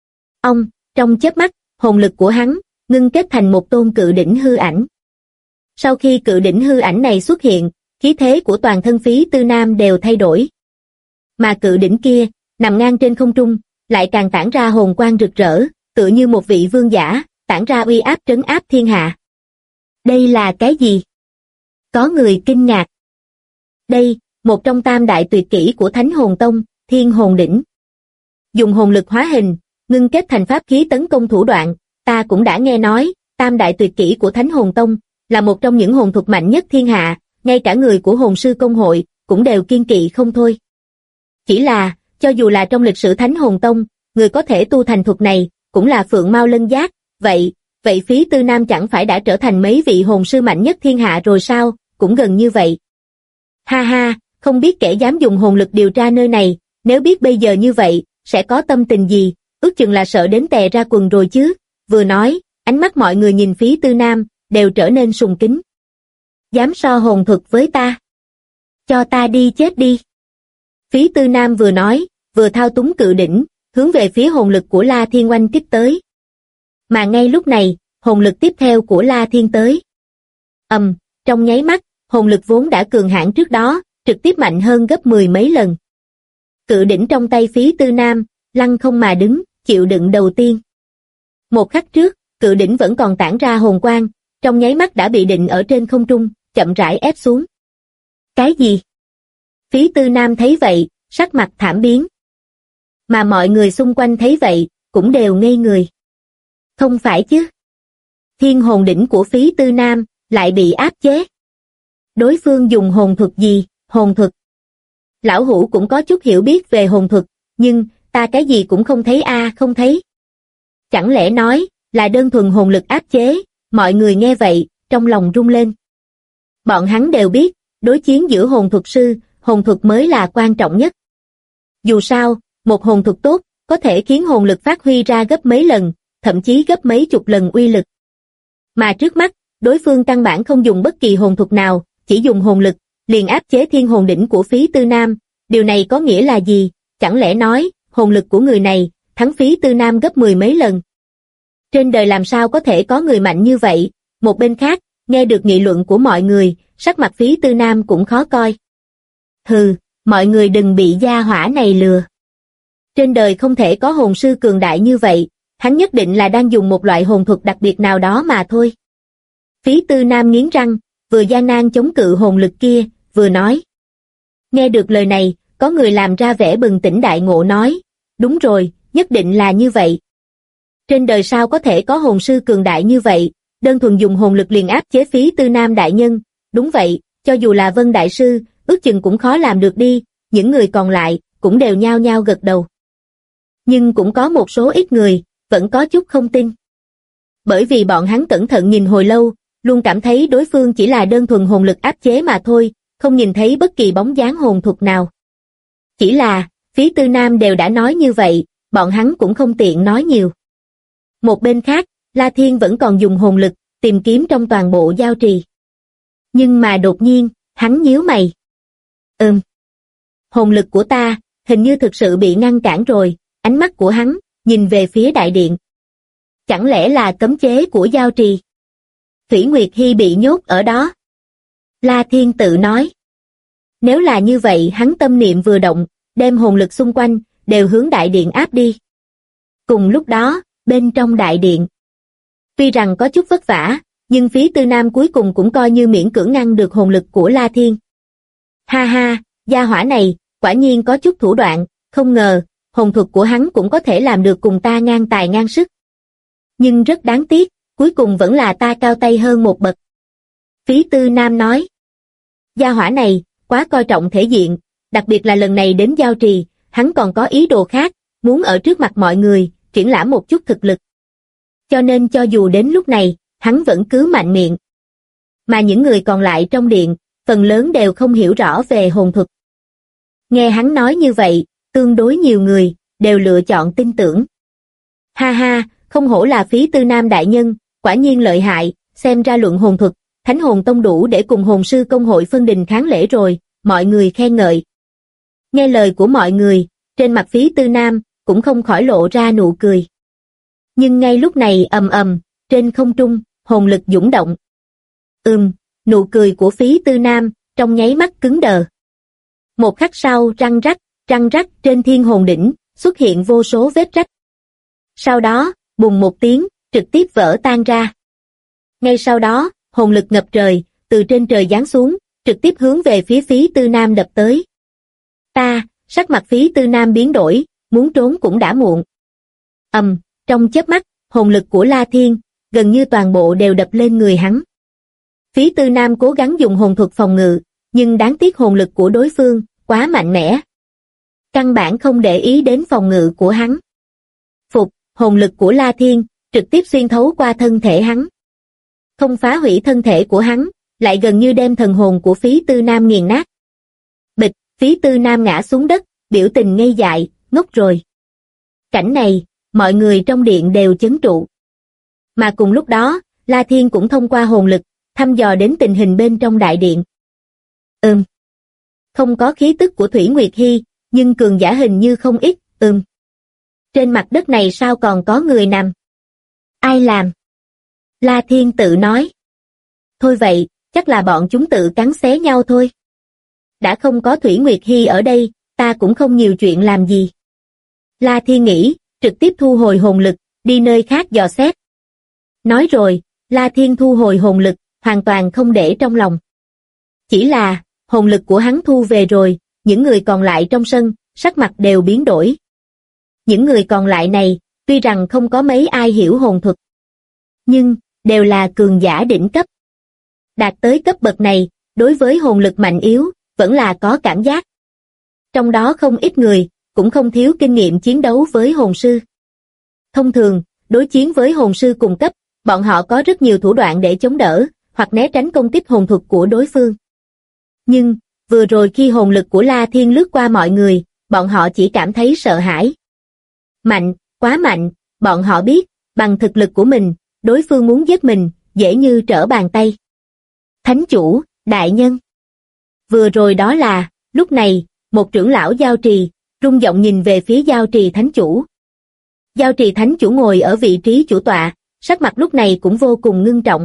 Trong chớp mắt, hồn lực của hắn, ngưng kết thành một tôn cự đỉnh hư ảnh. Sau khi cự đỉnh hư ảnh này xuất hiện, khí thế của toàn thân Phí Tư Nam đều thay đổi. Mà cự đỉnh kia, nằm ngang trên không trung, lại càng tản ra hồn quang rực rỡ, tựa như một vị vương giả, tản ra uy áp trấn áp thiên hạ. Đây là cái gì? Có người kinh ngạc. Đây, một trong tam đại tuyệt kỹ của Thánh Hồn Tông, Thiên Hồn Đỉnh. Dùng hồn lực hóa hình, ngưng kết thành pháp khí tấn công thủ đoạn, ta cũng đã nghe nói, tam đại tuyệt kỹ của Thánh Hồn Tông, là một trong những hồn thuật mạnh nhất thiên hạ, ngay cả người của hồn sư công hội, cũng đều kiêng kỵ không thôi. Chỉ là, cho dù là trong lịch sử Thánh Hồn Tông, người có thể tu thành thuật này, cũng là Phượng Mao Lân Giác, vậy Phí Tư Nam chẳng phải đã trở thành mấy vị hồn sư mạnh nhất thiên hạ rồi sao, cũng gần như vậy. Ha ha, không biết kẻ dám dùng hồn lực điều tra nơi này, nếu biết bây giờ như vậy, sẽ có tâm tình gì, ước chừng là sợ đến tè ra quần rồi chứ. Vừa nói, ánh mắt mọi người nhìn Phí Tư Nam, đều trở nên sùng kính. Dám so hồn thuật với ta? Cho ta đi chết đi. Phí Tư Nam vừa nói, vừa thao túng cự đỉnh, hướng về phía hồn lực của La Thiên oanh kích tới. Mà ngay lúc này, hồn lực tiếp theo của La Thiên tới. Trong nháy mắt, hồn lực vốn đã cường hãn trước đó, trực tiếp mạnh hơn gấp 10 mấy lần. Cự đỉnh trong tay Phí Tư Nam, lăng không mà đứng, chịu đựng đầu tiên. Một khắc trước, cự đỉnh vẫn còn tản ra hồn quang, trong nháy mắt đã bị định ở trên không trung, chậm rãi ép xuống. Cái gì? Phí Tư Nam thấy vậy, sắc mặt thảm biến. Mà mọi người xung quanh thấy vậy, cũng đều ngây người. Không phải chứ? Thiên hồn đỉnh của Phí Tư Nam, lại bị áp chế. Đối phương dùng hồn thuật gì? Hồn thuật. Lão Hủ cũng có chút hiểu biết về hồn thuật, nhưng, ta cái gì cũng không thấy không thấy. Chẳng lẽ nói, là đơn thuần hồn lực áp chế, mọi người nghe vậy, trong lòng rung lên. Bọn hắn đều biết, đối chiến giữa hồn thuật sư, hồn thuật mới là quan trọng nhất. Dù sao, một hồn thuật tốt, có thể khiến hồn lực phát huy ra gấp mấy lần, thậm chí gấp mấy chục lần uy lực. Mà trước mắt, đối phương căn bản không dùng bất kỳ hồn thuật nào, chỉ dùng hồn lực, liền áp chế thiên hồn đỉnh của Phí Tư Nam. Điều này có nghĩa là gì? Chẳng lẽ nói, hồn lực của người này, thắng Phí Tư Nam gấp 10 mấy lần? Trên đời làm sao có thể có người mạnh như vậy? Một bên khác, nghe được nghị luận của mọi người, sắc mặt Phí Tư Nam cũng khó coi. Hừ, mọi người đừng bị gia hỏa này lừa. Trên đời không thể có hồn sư cường đại như vậy, hắn nhất định là đang dùng một loại hồn thuật đặc biệt nào đó mà thôi. Phí Tư Nam nghiến răng, vừa gian nan chống cự hồn lực kia, vừa nói. Nghe được lời này, có người làm ra vẻ bừng tỉnh đại ngộ nói, đúng rồi, nhất định là như vậy. Trên đời sao có thể có hồn sư cường đại như vậy, đơn thuần dùng hồn lực liền áp chế Phí Tư Nam đại nhân, đúng vậy, cho dù là Vân Đại Sư, ước chừng cũng khó làm được đi, những người còn lại, cũng đều nhao nhao gật đầu. Nhưng cũng có một số ít người, vẫn có chút không tin. Bởi vì bọn hắn cẩn thận nhìn hồi lâu, luôn cảm thấy đối phương chỉ là đơn thuần hồn lực áp chế mà thôi, không nhìn thấy bất kỳ bóng dáng hồn thuật nào. Chỉ là, Phí Tư Nam đều đã nói như vậy, bọn hắn cũng không tiện nói nhiều. Một bên khác, La Thiên vẫn còn dùng hồn lực, tìm kiếm trong toàn bộ giao trì. Nhưng mà đột nhiên, hắn nhíu mày. Hồn lực của ta, hình như thực sự bị ngăn cản rồi, ánh mắt của hắn, nhìn về phía đại điện. Chẳng lẽ là cấm chế của giao trì? Thủy Nguyệt Hy bị nhốt ở đó. La Thiên tự nói. Nếu là như vậy hắn tâm niệm vừa động, đem hồn lực xung quanh, đều hướng đại điện áp đi. Cùng lúc đó, bên trong đại điện. Tuy rằng có chút vất vả, nhưng Phí Tư Nam cuối cùng cũng coi như miễn cưỡng ngăn được hồn lực của La Thiên. Ha ha, gia hỏa này, quả nhiên có chút thủ đoạn, không ngờ, hồn thuật của hắn cũng có thể làm được cùng ta ngang tài ngang sức. Nhưng rất đáng tiếc, cuối cùng vẫn là ta cao tay hơn một bậc. Phí Tư Nam nói. Gia hỏa này, quá coi trọng thể diện, đặc biệt là lần này đến giao trì, hắn còn có ý đồ khác, muốn ở trước mặt mọi người, triển lãm một chút thực lực. Cho nên cho dù đến lúc này, hắn vẫn cứ mạnh miệng. Mà những người còn lại trong điện, phần lớn đều không hiểu rõ về hồn thuật. Nghe hắn nói như vậy, tương đối nhiều người, đều lựa chọn tin tưởng. Ha ha, không hổ là Phí Tư Nam đại nhân, quả nhiên lợi hại, xem ra luận hồn thuật, Thánh Hồn Tông đủ để cùng hồn sư công hội phân đình kháng lễ rồi, mọi người khen ngợi. Nghe lời của mọi người, trên mặt Phí Tư Nam, cũng không khỏi lộ ra nụ cười. Nhưng ngay lúc này ầm ầm, trên không trung, hồn lực dũng động. Nụ cười của Phí Tư Nam, trong nháy mắt cứng đờ. Một khắc sau răng rắc trên thiên hồn đỉnh, xuất hiện vô số vết rách. Sau đó, bùng một tiếng, trực tiếp vỡ tan ra. Ngay sau đó, hồn lực ngập trời, từ trên trời giáng xuống, trực tiếp hướng về phía Phí Tư Nam đập tới. Sắc mặt Phí Tư Nam biến đổi, muốn trốn cũng đã muộn. Trong chớp mắt, hồn lực của La Thiên, gần như toàn bộ đều đập lên người hắn. Phí Tư Nam cố gắng dùng hồn thuật phòng ngự, nhưng đáng tiếc hồn lực của đối phương, quá mạnh mẽ. Căn bản không để ý đến phòng ngự của hắn. Hồn lực của La Thiên, trực tiếp xuyên thấu qua thân thể hắn. Không phá hủy thân thể của hắn, lại gần như đem thần hồn của Phí Tư Nam nghiền nát. Bịch, Phí Tư Nam ngã xuống đất, biểu tình ngây dại, ngốc rồi. Cảnh này, mọi người trong điện đều chấn trụ. Mà cùng lúc đó, La Thiên cũng thông qua hồn lực, thăm dò đến tình hình bên trong đại điện. Không có khí tức của Thủy Nguyệt Hy, nhưng cường giả hình như không ít, Trên mặt đất này sao còn có người nằm? Ai làm? La Thiên tự nói. Thôi vậy, chắc là bọn chúng tự cắn xé nhau thôi. Đã không có Thủy Nguyệt Hy ở đây, ta cũng không nhiều chuyện làm gì. La Thiên nghĩ, trực tiếp thu hồi hồn lực, đi nơi khác dò xét. Nói rồi, La Thiên thu hồi hồn lực, hoàn toàn không để trong lòng. Chỉ là, hồn lực của hắn thu về rồi, những người còn lại trong sân, sắc mặt đều biến đổi. Những người còn lại này, tuy rằng không có mấy ai hiểu hồn thuật, nhưng, đều là cường giả đỉnh cấp. Đạt tới cấp bậc này, đối với hồn lực mạnh yếu, vẫn là có cảm giác. Trong đó không ít người, cũng không thiếu kinh nghiệm chiến đấu với hồn sư. Thông thường, đối chiến với hồn sư cùng cấp, bọn họ có rất nhiều thủ đoạn để chống đỡ, hoặc né tránh công kích hồn thuật của đối phương. Nhưng, vừa rồi khi hồn lực của La Thiên lướt qua mọi người, bọn họ chỉ cảm thấy sợ hãi. Mạnh, quá mạnh, bọn họ biết, bằng thực lực của mình, đối phương muốn giết mình, dễ như trở bàn tay. Thánh chủ, đại nhân. Vừa rồi đó là, lúc này, một trưởng lão giao trì, rung giọng nhìn về phía giao trì thánh chủ. Giao trì thánh chủ ngồi ở vị trí chủ tọa, sắc mặt lúc này cũng vô cùng ngưng trọng.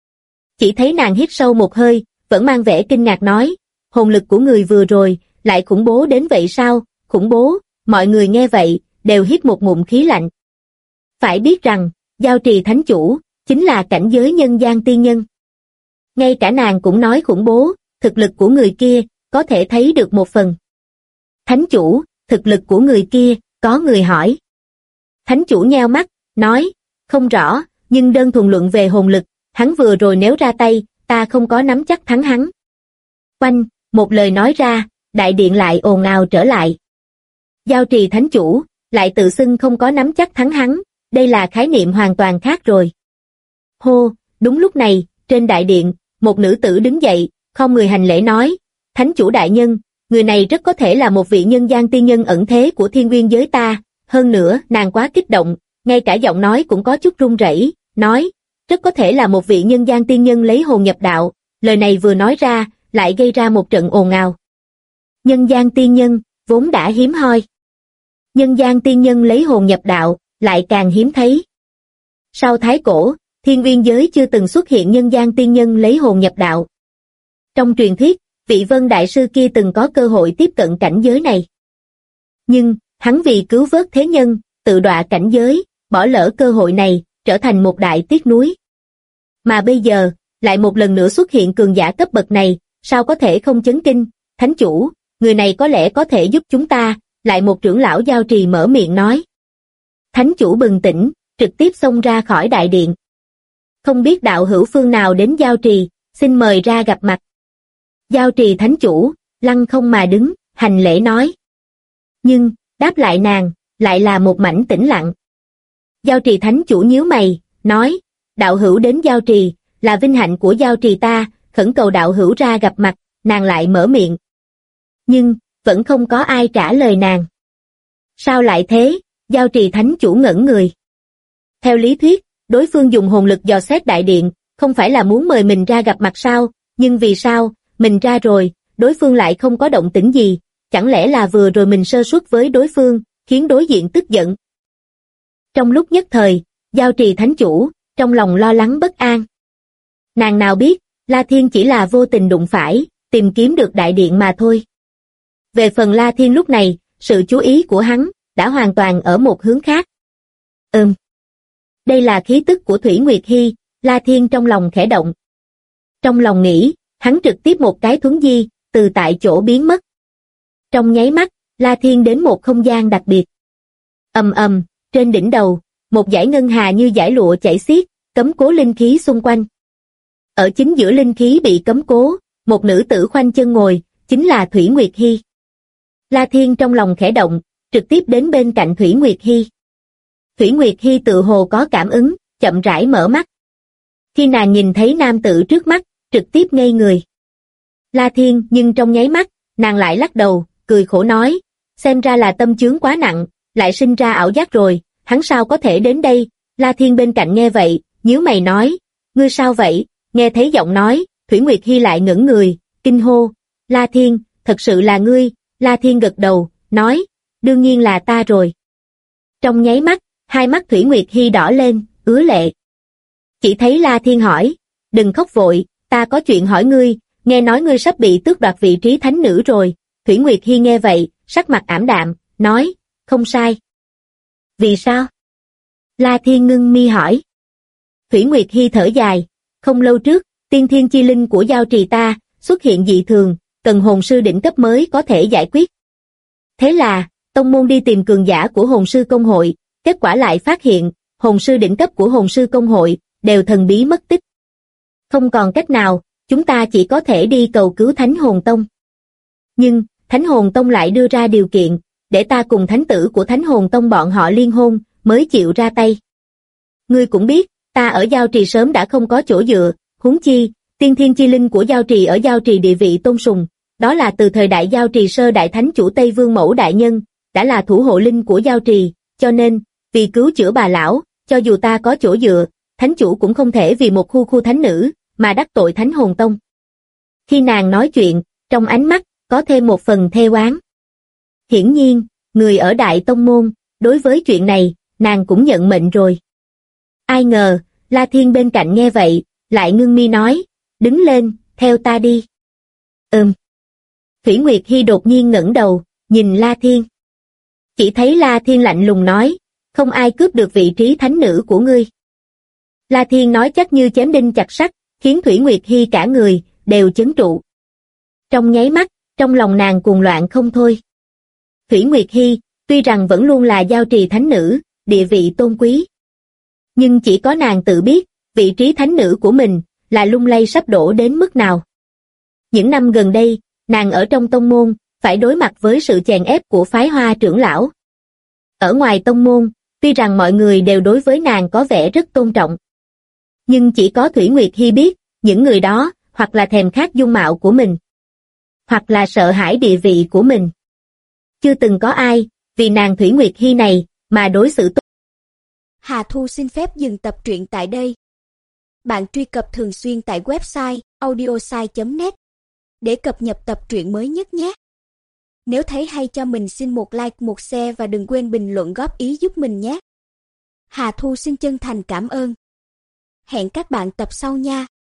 Chỉ thấy nàng hít sâu một hơi, vẫn mang vẻ kinh ngạc nói, hồn lực của người vừa rồi, lại khủng bố đến vậy sao? Khủng bố, mọi người nghe vậy, đều hít một ngụm khí lạnh. Phải biết rằng, giao trì thánh chủ, chính là cảnh giới nhân gian tiên nhân. Ngay cả nàng cũng nói khủng bố, thực lực của người kia, có thể thấy được một phần. Thánh chủ, thực lực của người kia, có người hỏi. Thánh chủ nheo mắt, nói, không rõ, nhưng đơn thuần luận về hồn lực, hắn vừa rồi nếu ra tay, ta không có nắm chắc thắng hắn. Quanh, một lời nói ra, đại điện lại ồn ào trở lại. Giao trì thánh chủ, lại tự xưng không có nắm chắc thắng hắn, đây là khái niệm hoàn toàn khác rồi. Hô, đúng lúc này, trên đại điện, một nữ tử đứng dậy, không người hành lễ nói, thánh chủ đại nhân, người này rất có thể là một vị nhân gian tiên nhân ẩn thế của thiên nguyên giới ta, hơn nữa, nàng quá kích động, ngay cả giọng nói cũng có chút run rẩy, nói, rất có thể là một vị nhân gian tiên nhân lấy hồn nhập đạo, lời này vừa nói ra, lại gây ra một trận ồn ào. Nhân gian tiên nhân, vốn đã hiếm hoi. Nhân gian tiên nhân lấy hồn nhập đạo, lại càng hiếm thấy. Sau Thái Cổ, Thiên Uyên giới chưa từng xuất hiện nhân gian tiên nhân lấy hồn nhập đạo. Trong truyền thuyết, vị Vân Đại Sư kia từng có cơ hội tiếp cận cảnh giới này. Nhưng, hắn vì cứu vớt thế nhân, tự đọa cảnh giới, bỏ lỡ cơ hội này, trở thành một đại tiếc nuối. Mà bây giờ, lại một lần nữa xuất hiện cường giả cấp bậc này, sao có thể không chấn kinh? Thánh chủ, người này có lẽ có thể giúp chúng ta, lại một trưởng lão Giao Trì mở miệng nói. Thánh chủ bừng tỉnh, trực tiếp xông ra khỏi đại điện. Không biết đạo hữu phương nào đến Giao Trì, xin mời ra gặp mặt. Giao Trì thánh chủ, lăng không mà đứng, hành lễ nói. Nhưng, đáp lại nàng, lại là một mảnh tĩnh lặng. Giao Trì thánh chủ nhíu mày, nói, đạo hữu đến Giao Trì, là vinh hạnh của Giao Trì ta, khẩn cầu đạo hữu ra gặp mặt, nàng lại mở miệng. Nhưng, vẫn không có ai trả lời nàng. Sao lại thế? Giao Trì thánh chủ ngẩn người. Theo lý thuyết, đối phương dùng hồn lực dò xét đại điện, không phải là muốn mời mình ra gặp mặt sao, nhưng vì sao, mình ra rồi, đối phương lại không có động tĩnh gì, chẳng lẽ là vừa rồi mình sơ suất với đối phương, khiến đối diện tức giận. Trong lúc nhất thời, Giao Trì thánh chủ, trong lòng lo lắng bất an. Nàng nào biết, La Thiên chỉ là vô tình đụng phải, tìm kiếm được đại điện mà thôi. Về phần La Thiên lúc này, sự chú ý của hắn, đã hoàn toàn ở một hướng khác. Đây là khí tức của Thủy Nguyệt Hy, La Thiên trong lòng khẽ động. Trong lòng nghĩ, hắn trực tiếp một cái thuấn di, từ tại chỗ biến mất. Trong nháy mắt, La Thiên đến một không gian đặc biệt. Trên đỉnh đầu, một dải ngân hà như dải lụa chảy xiết, cấm cố linh khí xung quanh. Ở chính giữa linh khí bị cấm cố, một nữ tử khoanh chân ngồi, chính là Thủy Nguyệt Hy. La Thiên trong lòng khẽ động, trực tiếp đến bên cạnh Thủy Nguyệt Hy. Thủy Nguyệt Hy tự hồ có cảm ứng, chậm rãi mở mắt. Khi nàng nhìn thấy nam tử trước mắt, trực tiếp ngây người. La Thiên, nhưng trong nháy mắt, nàng lại lắc đầu, cười khổ nói, xem ra là tâm chướng quá nặng, lại sinh ra ảo giác rồi, hắn sao có thể đến đây? La Thiên bên cạnh nghe vậy, nhíu mày nói, ngươi sao vậy? Nghe thấy giọng nói, Thủy Nguyệt Hy lại ngẩng người, kinh hô, La Thiên, thật sự là ngươi? La Thiên gật đầu, nói, đương nhiên là ta rồi. Trong nháy mắt, hai mắt Thủy Nguyệt Hy đỏ lên, ứa lệ. Chỉ thấy La Thiên hỏi, đừng khóc vội, ta có chuyện hỏi ngươi, nghe nói ngươi sắp bị tước đoạt vị trí thánh nữ rồi. Thủy Nguyệt Hy nghe vậy, sắc mặt ảm đạm, nói, không sai. Vì sao? La Thiên ngưng mi hỏi. Thủy Nguyệt Hy thở dài, không lâu trước, tiên thiên chi linh của Giao Trì ta, xuất hiện dị thường, cần hồn sư đỉnh cấp mới có thể giải quyết. Thế là, tông môn đi tìm cường giả của hồn sư công hội, kết quả lại phát hiện, hồn sư đỉnh cấp của hồn sư công hội, đều thần bí mất tích. Không còn cách nào, chúng ta chỉ có thể đi cầu cứu Thánh Hồn Tông. Nhưng, Thánh Hồn Tông lại đưa ra điều kiện, để ta cùng thánh tử của Thánh Hồn Tông bọn họ liên hôn, mới chịu ra tay. Ngươi cũng biết, ta ở Giao Trì sớm đã không có chỗ dựa, huống chi, tiên thiên chi linh của Giao Trì ở Giao Trì địa vị tôn sùng, đó là từ thời đại Giao Trì sơ đại thánh chủ Tây Vương Mẫu đại nhân, đã là thủ hộ linh của Giao Trì, cho nên, vì cứu chữa bà lão, cho dù ta có chỗ dựa, thánh chủ cũng không thể vì một khu thánh nữ, mà đắc tội Thánh Hồn Tông. Khi nàng nói chuyện, trong ánh mắt, có thêm một phần thê oán. Hiển nhiên, người ở Đại Tông Môn, đối với chuyện này, nàng cũng nhận mệnh rồi. Ai ngờ, La Thiên bên cạnh nghe vậy, lại ngưng mi nói, đứng lên, theo ta đi. Thủy Nguyệt Hy đột nhiên ngẩng đầu, nhìn La Thiên. Chỉ thấy La Thiên lạnh lùng nói, không ai cướp được vị trí thánh nữ của ngươi. La Thiên nói chắc như chém đinh chặt sắt, khiến Thủy Nguyệt Hy cả người, đều chấn trụ. Trong nháy mắt, trong lòng nàng cuồng loạn không thôi. Thủy Nguyệt Hy, tuy rằng vẫn luôn là Giao Trì thánh nữ, địa vị tôn quý. Nhưng chỉ có nàng tự biết, vị trí thánh nữ của mình, là lung lay sắp đổ đến mức nào. Những năm gần đây, nàng ở trong tông môn, phải đối mặt với sự chèn ép của phái Hoa trưởng lão. Ở ngoài tông môn, tuy rằng mọi người đều đối với nàng có vẻ rất tôn trọng. Nhưng chỉ có Thủy Nguyệt Hy biết, những người đó, hoặc là thèm khát dung mạo của mình, hoặc là sợ hãi địa vị của mình. Chưa từng có ai, vì nàng Thủy Nguyệt Hy này, mà đối xử tốt. Hà Thu xin phép dừng tập truyện tại đây. Bạn truy cập thường xuyên tại website audiosai.net để cập nhật tập truyện mới nhất nhé. Nếu thấy hay cho mình xin một like, một share và đừng quên bình luận góp ý giúp mình nhé. Hà Thu xin chân thành cảm ơn. Hẹn các bạn tập sau nha.